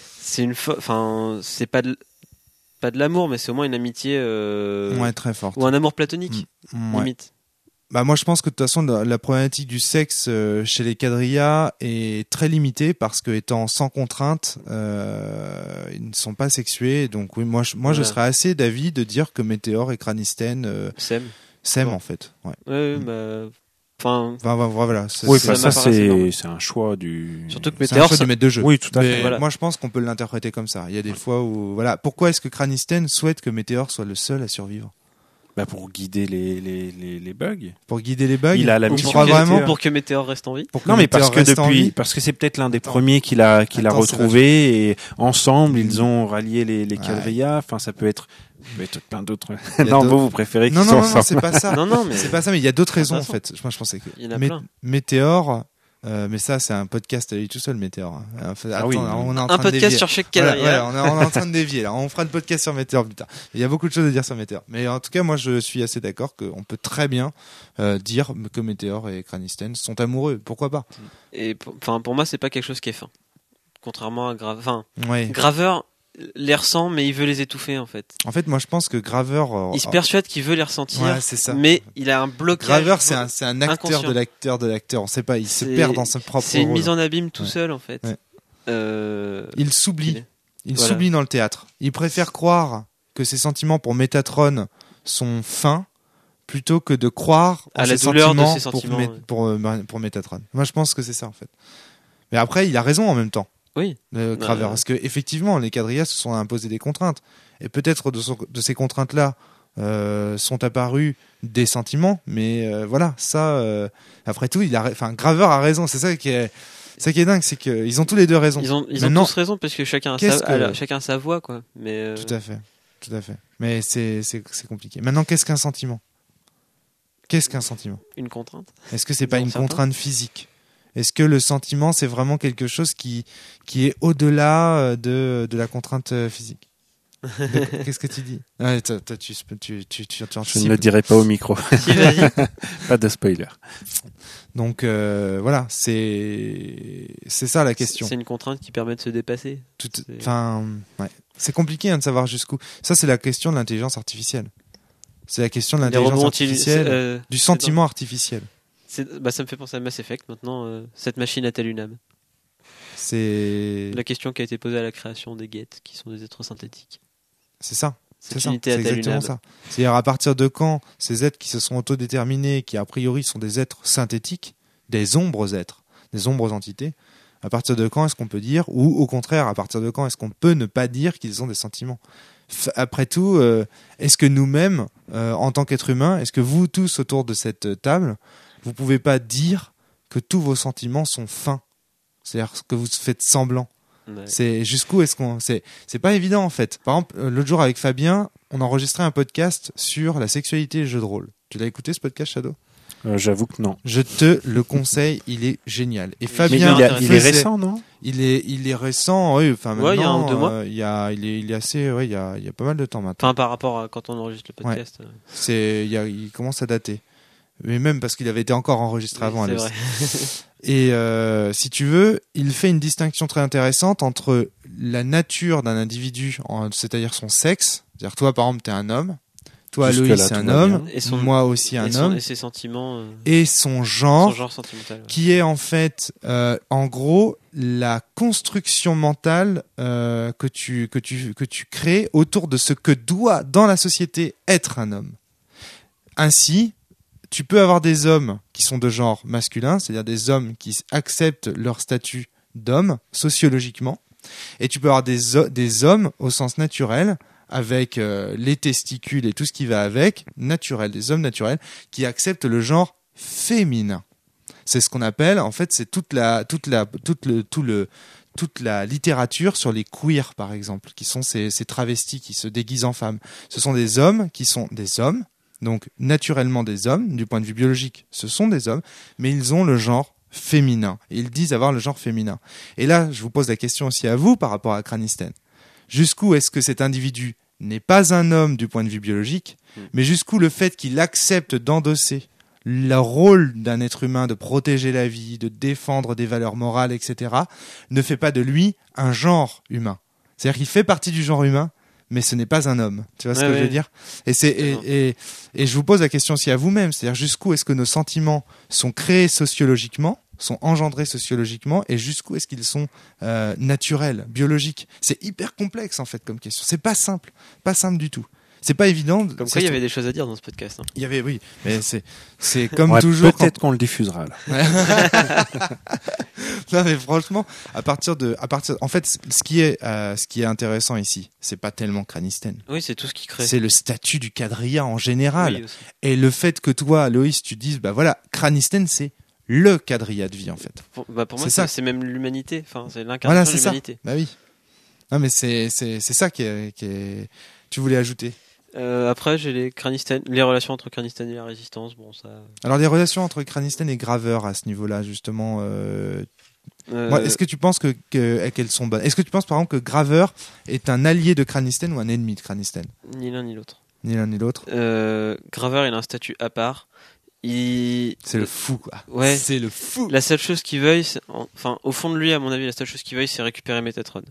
pas de l'amour, mais c'est au moins une amitié, très forte, ou un amour platonique, limite. Moi je pense que de toute façon la problématique du sexe chez les quadrillas est très limitée parce que étant sans contrainte, ils ne sont pas sexués. Donc oui, moi je serais assez d'avis de dire que Météor et Cranisten s'aiment en fait. Voilà. C'est un choix du. Surtout que Météor, c'est du maître de jeu. Oui, tout à fait. Moi je pense qu'on peut l'interpréter comme ça. Il y a des fois où pourquoi est-ce que Cranisten souhaite que Météor soit le seul à survivre? Pour guider les bugs. Pour guider les bugs. Il a la mission vraiment pour que Météor reste en vie. Parce que c'est peut-être l'un des premiers qu'il a retrouvé et ensemble ils ont rallié les quadrillas. Enfin, ça peut être plein d'autres. Non, vous préférez qu'ils soient ensemble. Non, c'est pas ça. mais c'est pas ça. Mais il y a d'autres raisons en fait. Je pensais que Météor. Mais ça, c'est un podcast à lui tout seul, Météor. On est en train de dévier. Sur chaque quadrilla. On est en train de dévier là. On fera le podcast sur Météor plus tard. Il y a beaucoup de choses à dire sur Météor. Mais en tout cas, moi, je suis assez d'accord qu'on peut très bien dire que Météor et Cranisten sont amoureux. Pourquoi pas ? Et pour moi, c'est pas quelque chose qui est fin. Contrairement à Graveur les ressent, mais il veut les étouffer en fait. En fait, moi je pense que Graveur... il se persuade qu'il veut les ressentir, c'est ça. Mais il a un blocage. Graveur, c'est un acteur de l'acteur de l'acteur. On sait pas, il se perd dans son propre rôle. C'est une mise en abîme tout seul en fait. Il s'oublie. Il s'oublie dans le théâtre. Il préfère croire que ses sentiments pour Métatron sont fins plutôt que de croire à la douleur de ses sentiments pour Métatron. Moi je pense que c'est ça en fait. Mais après, il a raison en même temps. Oui. Graveur, parce que effectivement, les quadrillas se sont imposés des contraintes, et peut-être de ces contraintes-là, sont apparus des sentiments, mais voilà, ça, après tout, Graveur a raison, c'est ça qui est dingue, c'est qu'ils ont tous les deux raison. Ils ont tous raison parce que chacun a sa voix, quoi. Mais tout à fait. Mais c'est compliqué. Maintenant, qu'est-ce qu'un sentiment ? Une contrainte. Est-ce que c'est pas une contrainte physique ? Est-ce que le sentiment, c'est vraiment quelque chose qui est au-delà de la contrainte physique ? Qu'est-ce que tu dis ? Toi, tu je ne le dirai pas au micro. Si, vas-y. Pas de spoiler. Donc voilà, c'est ça la question. C'est une contrainte qui permet de se dépasser. C'est compliqué de savoir jusqu'où. Ça, c'est la question de l'intelligence artificielle. C'est la question de l'intelligence artificielle, du sentiment artificiel. Ça me fait penser à Mass Effect. Maintenant, cette machine a-t-elle une âme ? C'est la question qui a été posée à la création des Geth, qui sont des êtres synthétiques. C'est ça. C'est exactement ça. C'est-à-dire à partir de quand ces êtres qui se sont autodéterminés, qui a priori sont des êtres synthétiques, des ombres êtres, des ombres entités, à partir de quand est-ce qu'on peut dire, ou au contraire, à partir de quand est-ce qu'on peut ne pas dire qu'ils ont des sentiments ? Après tout, est-ce que nous-mêmes, en tant qu'êtres humains, est-ce que vous tous autour de cette table, vous pouvez pas dire que tous vos sentiments sont feints ? C'est-à-dire que vous faites semblant. Ouais. C'est jusqu'où est-ce qu'on c'est pas évident en fait. Par exemple, l'autre jour avec Fabien, on enregistrait un podcast sur la sexualité et le jeu de rôle. Tu l'as écouté ce podcast, Shadow ? J'avoue que non. Je te le conseille, il est génial. Et Fabien, il est récent, non ? Il est récent, oui. Enfin maintenant, il y a 1 ou 2 mois. Il est assez, il y a pas mal de temps maintenant. Enfin, par rapport à quand on enregistre le podcast. Ouais. Il commence à dater. Mais même parce qu'il avait été encore enregistré avant. C'est vrai. Et si tu veux, il fait une distinction très intéressante entre la nature d'un individu, c'est-à-dire son sexe. C'est-à-dire toi, par exemple, t'es un homme. Toi, Loïs, c'est un homme. Moi aussi, un homme. Et ses sentiments. Et son genre sentimental. Ouais. Qui est en fait, en gros, la construction mentale que tu crées autour de ce que doit, dans la société, être un homme. Ainsi, tu peux avoir des hommes qui sont de genre masculin, c'est-à-dire des hommes qui acceptent leur statut d'homme sociologiquement, et tu peux avoir des hommes au sens naturel, avec les testicules et tout ce qui va avec, naturel, des hommes naturels, qui acceptent le genre féminin. C'est ce qu'on appelle, en fait, c'est toute la littérature sur les queers, par exemple, qui sont ces travestis qui se déguisent en femmes. Ce sont des hommes qui sont des hommes, donc naturellement des hommes, du point de vue biologique, ce sont des hommes, mais ils ont le genre féminin. Et ils disent avoir le genre féminin. Et là, je vous pose la question aussi à vous par rapport à Cranisten. Jusqu'où est-ce que cet individu n'est pas un homme du point de vue biologique, mais jusqu'où le fait qu'il accepte d'endosser le rôle d'un être humain, de protéger la vie, de défendre des valeurs morales, etc., ne fait pas de lui un genre humain. C'est-à-dire qu'il fait partie du genre humain, mais ce n'est pas un homme. Tu vois ce que je veux dire ? Et je vous pose la question aussi à vous-même, c'est-à-dire jusqu'où est-ce que nos sentiments sont créés sociologiquement, sont engendrés sociologiquement, et jusqu'où est-ce qu'ils sont naturels, biologiques. C'est hyper complexe en fait comme question. C'est pas simple du tout. C'est pas évident. Comme quoi, il y avait des choses à dire dans ce podcast. Hein. Il y avait, oui, mais c'est comme toujours. Peut-être qu'on le diffusera là. Non, mais franchement, en fait, ce qui est intéressant ici, c'est pas tellement Cranisten. Oui, c'est tout ce qui crée. C'est le statut du quadrilla en général, oui, et le fait que toi, Loïs, tu dises, bah voilà, Cranisten, c'est le quadrilla de vie en fait. Pour moi, c'est même l'humanité. Enfin, c'est l'incarnation de l'humanité. Ça. Bah oui. Non, mais c'est ça qui est. Tu voulais ajouter. Après, j'ai les relations entre Cranisten et la résistance. Bon, ça. Alors, les relations entre Cranisten et Graveur à ce niveau-là, justement. Moi, est-ce que tu penses qu'elles sont bonnes ? Est-ce que tu penses, par exemple, que Graveur est un allié de Cranisten ou un ennemi de Cranisten ? Ni l'un ni l'autre. Ni l'un ni l'autre. Graveur, il a un statut à part. C'est le fou, quoi. Ouais. C'est le fou. La seule chose qu'il veuille, enfin, au fond de lui, à mon avis, la seule chose qu'il veuille, c'est récupérer Métatron.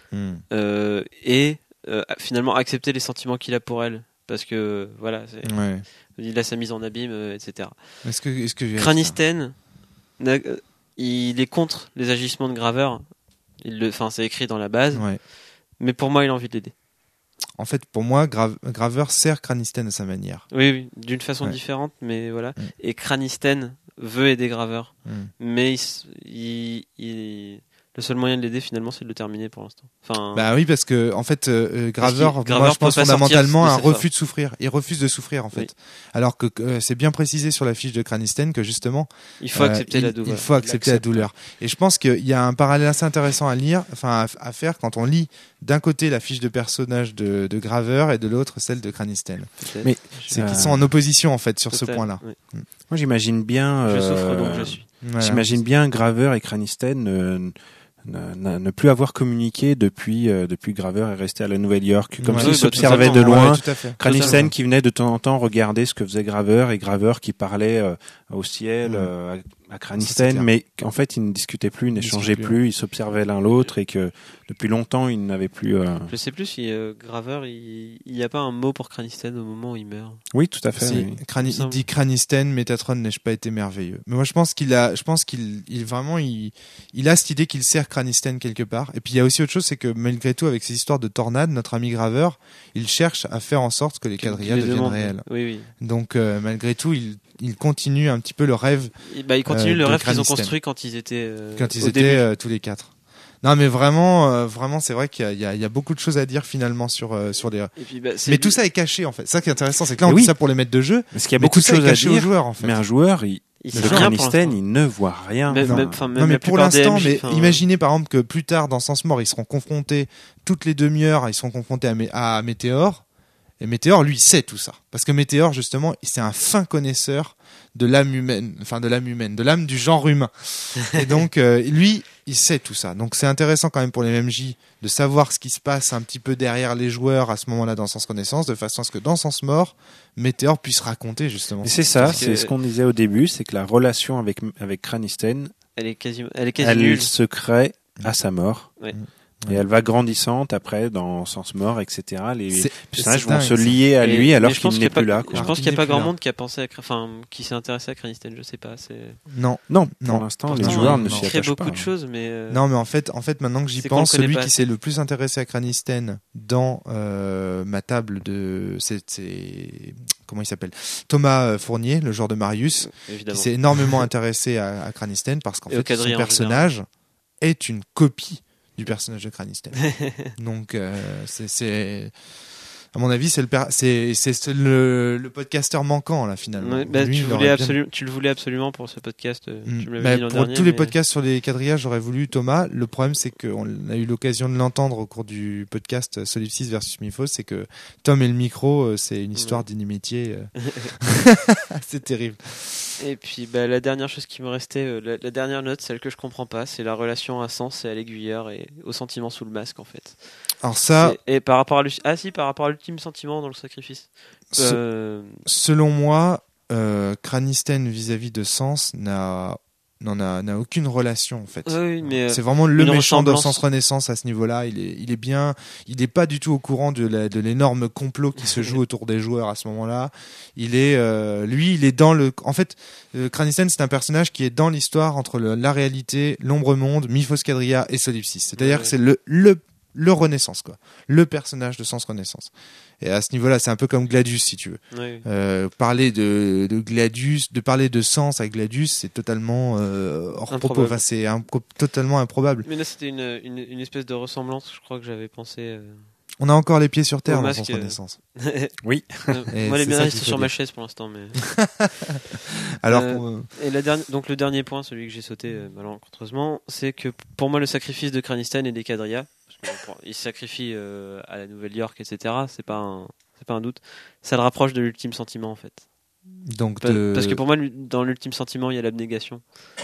Et finalement accepter les sentiments qu'il a pour elle, parce que voilà, il a sa mise en abîme, etc. Est-ce que Cranisten, il est contre les agissements de Graveur. C'est écrit dans la base. Ouais. Mais pour moi, il a envie de l'aider. En fait, pour moi, Graveur sert Cranisten à sa manière. Oui, d'une façon différente, mais voilà. Et Cranisten veut aider Graveur, mais Le seul moyen de l'aider finalement, c'est de le terminer pour l'instant. Enfin, bah oui, parce que en fait, Graveur, moi je pense fondamentalement un refus de souffrir. Il refuse de souffrir en fait. Oui. Alors que c'est bien précisé sur la fiche de Cranisten que justement, il faut accepter la douleur. Il faut accepter la douleur. Et je pense qu'il y a un parallèle assez intéressant à faire quand on lit d'un côté la fiche de personnage de Graveur et de l'autre celle de Cranisten. Mais c'est qu'ils sont en opposition en fait sur ce point-là. Oui. Moi j'imagine bien. Je souffre donc je suis. Voilà. J'imagine bien Graveur et Cranisten ne plus avoir communiqué depuis Graveur est resté à la Nouvelle-York, comme s'ils s'observaient de loin. Cranisten qui venait de temps en temps regarder ce que faisait Graveur et Graveur qui parlait au ciel à Cranisten, mais en fait ils ne discutaient plus, ils n'échangeaient plus, ils s'observaient l'un l'autre et que depuis longtemps ils n'avaient plus. Je sais plus si Graveur il y a pas un mot pour Cranisten au moment où il meurt. Oui, tout à fait. Si, oui. Il dit Cranisten, Métatron n'ai-je pas été merveilleux. Mais moi je pense qu'il a cette idée qu'il sert Cranisten quelque part. Et puis il y a aussi autre chose, c'est que malgré tout avec ces histoires de tornades, notre ami Graveur, il cherche à faire en sorte que les quadrillas deviennent réels. Oui. Donc malgré tout, il continue un petit peu le rêve. Il continue le rêve qu'ils ont construit quand ils étaient tous les quatre. Non mais vraiment c'est vrai qu'il y a beaucoup de choses à dire finalement sur les. Et puis, mais tout ça est caché en fait. Ça qui est intéressant, c'est que là on dit ça pour les maîtres de jeu. Parce qu'il y a beaucoup de choses à dire aux joueurs en fait. Mais un joueur, le Cranisten, il ne voit rien. Non mais pour l'instant, imaginez par exemple que plus tard dans Sens Mort, ils seront confrontés toutes les demi-heures, ils seront confrontés à Météor. Et Météor, lui, sait tout ça. Parce que Météor, justement, c'est un fin connaisseur de l'âme humaine, de l'âme du genre humain. Et donc, lui, il sait tout ça. Donc, c'est intéressant quand même pour les MJ de savoir ce qui se passe un petit peu derrière les joueurs à ce moment-là dans Sens Connaissance, de façon à ce que dans Sens Mort, Météor puisse raconter, justement. Et c'est ça, c'est ce qu'on disait au début, c'est que la relation avec Cranisten, elle est quasi nulle. Se crée à sa mort. Oui. Et elle va grandissante après dans Sens Mort, etc. Les personnages vont se lier à lui alors qu'il n'est plus là. Je pense qu'il n'y a pas grand monde qui a pensé qui s'est intéressé à Cranisten. Je sais pas. Non. Pour l'instant, les joueurs ne s'y attachent pas. Il crée beaucoup de choses, mais. Non, mais en fait, maintenant que j'y pense, celui qui s'est le plus intéressé à Cranisten dans ma table comment il s'appelle, Thomas Fournier, le joueur de Marius, qui s'est énormément intéressé à Cranisten parce qu'en fait, son personnage est une copie du personnage de Cranisten. Donc c'est à mon avis c'est le podcasteur manquant là finalement. Tu le voulais absolument pour ce podcast. Tu me l'avais dit pour tous les podcasts sur les quadrillas, j'aurais voulu Thomas. Le problème c'est qu'on a eu l'occasion de l'entendre au cours du podcast Solipsis versus Mythos, c'est que Tom et le micro, c'est une histoire d'inimitié. C'est terrible. Et puis la dernière chose qui me restait, la dernière note, celle que je comprends pas, c'est la relation à Sens et à l'aiguilleur et au sentiment sous le masque en fait. Alors ça. Et par rapport à l'ultime sentiment dans le sacrifice. Selon moi, Cranisten vis-à-vis de Sens n'a aucune relation en fait. Oui, mais c'est vraiment le méchant de Sens Renaissance à ce niveau-là. Il est pas du tout au courant de l'énorme complot qui se joue autour des joueurs à ce moment-là. Il est dans le. En fait, Cranisten c'est un personnage qui est dans l'histoire entre la réalité, l'ombre monde, Mythos Quadrilla et Solipsis. C'est-à-dire que c'est le Renaissance quoi, le personnage de Sens Renaissance. Et à ce niveau-là, c'est un peu comme Gladius, si tu veux. Oui. Parler de Gladius, de parler de Sens à Gladius, c'est totalement hors propos. Enfin, c'est totalement improbable. Mais là, c'était une espèce de ressemblance, je crois que j'avais pensé. On a encore les pieds sur terre dans Sens Renaissance. Oui. Moi, les miens, c'est sur ma chaise pour l'instant, mais. Alors. Et donc le dernier point, celui que j'ai sauté malencontreusement, c'est que pour moi, le sacrifice de Cranisten et des quadrillas. Il se sacrifie à la Nouvelle-York, etc. C'est pas un doute. Ça le rapproche de l'ultime sentiment en fait. Donc parce que pour moi, dans l'ultime sentiment, il y a l'abnégation.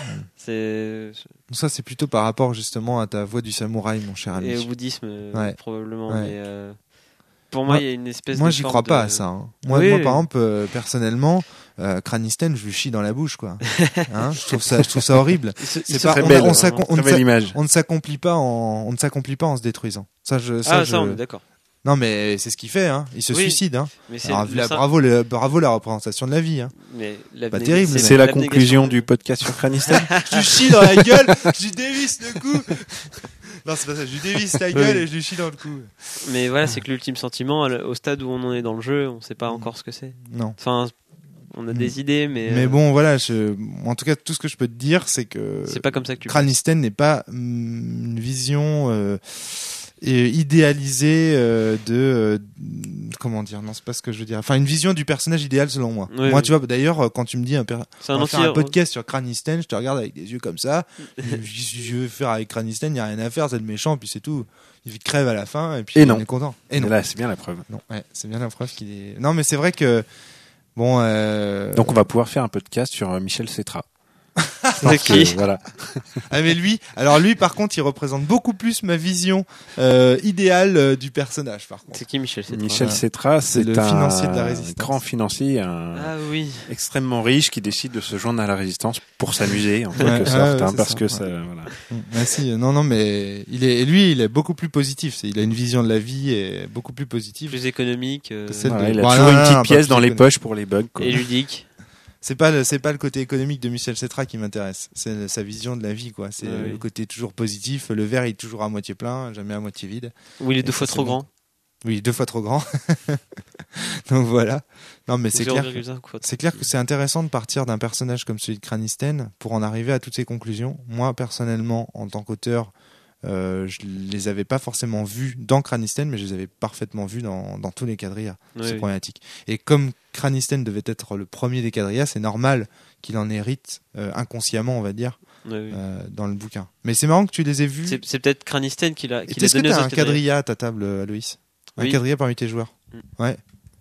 Ça, c'est plutôt par rapport justement à ta voix du samouraï, mon cher ami. Et au bouddhisme, probablement. Ouais. Mais pour moi, il y a une espèce. Moi, j'y crois pas à ça. Hein. Moi, par exemple, personnellement. Cranisten, je lui chie dans la bouche, quoi. Hein, je trouve ça horrible. On ne s'accomplit pas en se détruisant. Ça, on est d'accord. Non, mais c'est ce qu'il fait, hein. Il se suicide, hein. Alors, bravo la représentation de la vie, hein. Mais pas terrible. C'est la conclusion du podcast sur Cranisten. Je lui chie dans la gueule, je lui dévisse le cou. Non, c'est pas ça. Je lui dévisse la gueule et je lui chie dans le cou. Mais voilà, c'est que l'ultime sentiment, au stade où on en est dans le jeu, on sait pas encore ce que c'est. Non. Enfin. On a des idées, mais bon, voilà. En tout cas, tout ce que je peux te dire, c'est que c'est pas comme ça que tu Cranisten n'est pas une vision idéalisée comment dire, non, c'est pas ce que je veux dire, enfin une vision du personnage idéal selon moi. Moi tu vois, d'ailleurs quand tu me dis on va faire un podcast sur Cranisten, je te regarde avec des yeux comme ça. Je veux faire avec Cranisten, il y a rien à faire, c'est le méchant, puis c'est tout, il crève à la fin et puis on est content. Et non, là c'est bien la preuve. Non, c'est bien la preuve qu'il est. Non, mais c'est vrai que bon donc on va pouvoir faire un podcast sur Michel Cetra. Voilà. Ah mais lui par contre il représente beaucoup plus ma vision idéale du personnage par contre. C'est qui Michel Cetra? Michel Cetra, c'est le financier de la Résistance. Grand financier, extrêmement riche qui décide de se joindre à la Résistance pour s'amuser en quelque sorte, parce que ça voilà. Merci. Non mais il est beaucoup plus positif, il a une vision de la vie et beaucoup plus positive, plus économique. Il a toujours une petite pièce dans les poches pour les bugs quoi. Et ludique. C'est pas le côté économique de Michel Cetra qui m'intéresse, c'est sa vision de la vie quoi. C'est le côté toujours positif, le verre est toujours à moitié plein, jamais à moitié vide. Oui, il est 2 fois trop grand. Oui, 2 fois trop grand. Donc voilà. Non mais c'est clair que c'est intéressant de partir d'un personnage comme celui de Cranisten pour en arriver à toutes ces conclusions. Moi personnellement en tant qu'auteur, je les avais pas forcément vus dans Cranisten, mais je les avais parfaitement vus dans tous les quadrillas, ces problématiques. Et comme Cranisten devait être le premier des quadrillas, c'est normal qu'il en hérite inconsciemment, on va dire, dans le bouquin. Mais c'est marrant que tu les aies vus. C'est peut-être Cranisten qui l'a donné. Est-ce que tu as un quadrilla à ta table, Aloïs? Un quadrilla parmi tes joueurs? Ouais.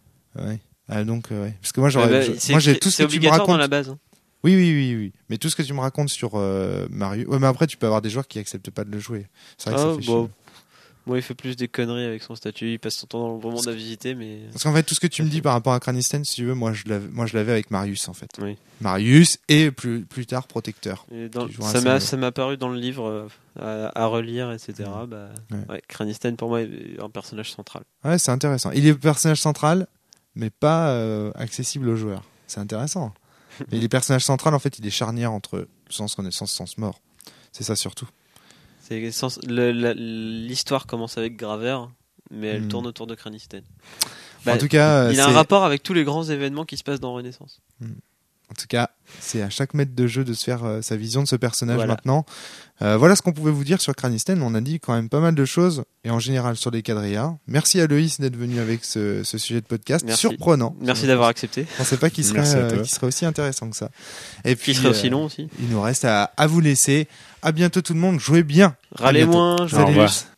Donc, parce que moi, j'ai tout ce que tu me racontes dans la base. Oui. Mais tout ce que tu me racontes sur Marius. Ouais, mais après, tu peux avoir des joueurs qui acceptent pas de le jouer. C'est vrai que ça fait chier. Moi, il fait plus des conneries avec son statut. Il passe son temps dans le monde à visiter, mais. Parce qu'en fait, tout ce que tu me dis par rapport à Cranisten, si tu veux, moi, je l'avais avec Marius, en fait. Oui. Marius et plus tard Protecteur. Ça m'a paru dans le livre à relire, etc. Cranisten, pour moi, est un personnage central. Ouais, c'est intéressant. Il est personnage central, mais pas accessible aux joueurs. C'est intéressant. Mais les personnages centrales, en fait, il est charnière entre sens renaissance, sens mort. C'est ça surtout. L'histoire commence avec Gravert, mais elle tourne autour de Cranisten. En tout cas, il a un rapport avec tous les grands événements qui se passent dans Renaissance. En tout cas, c'est à chaque maître de jeu de se faire sa vision de ce personnage maintenant. Voilà ce qu'on pouvait vous dire sur Cranisten. On a dit quand même pas mal de choses, et en général sur les quadrillas. Merci à Loïs d'être venu avec ce sujet de podcast. Merci. Surprenant. Merci d'avoir accepté. Je pensais pas qu'il serait aussi intéressant que ça. Et puis, qu'il serait aussi long aussi. Il nous reste à vous laisser. À bientôt tout le monde. Jouez bien. Râlez moins. Au revoir.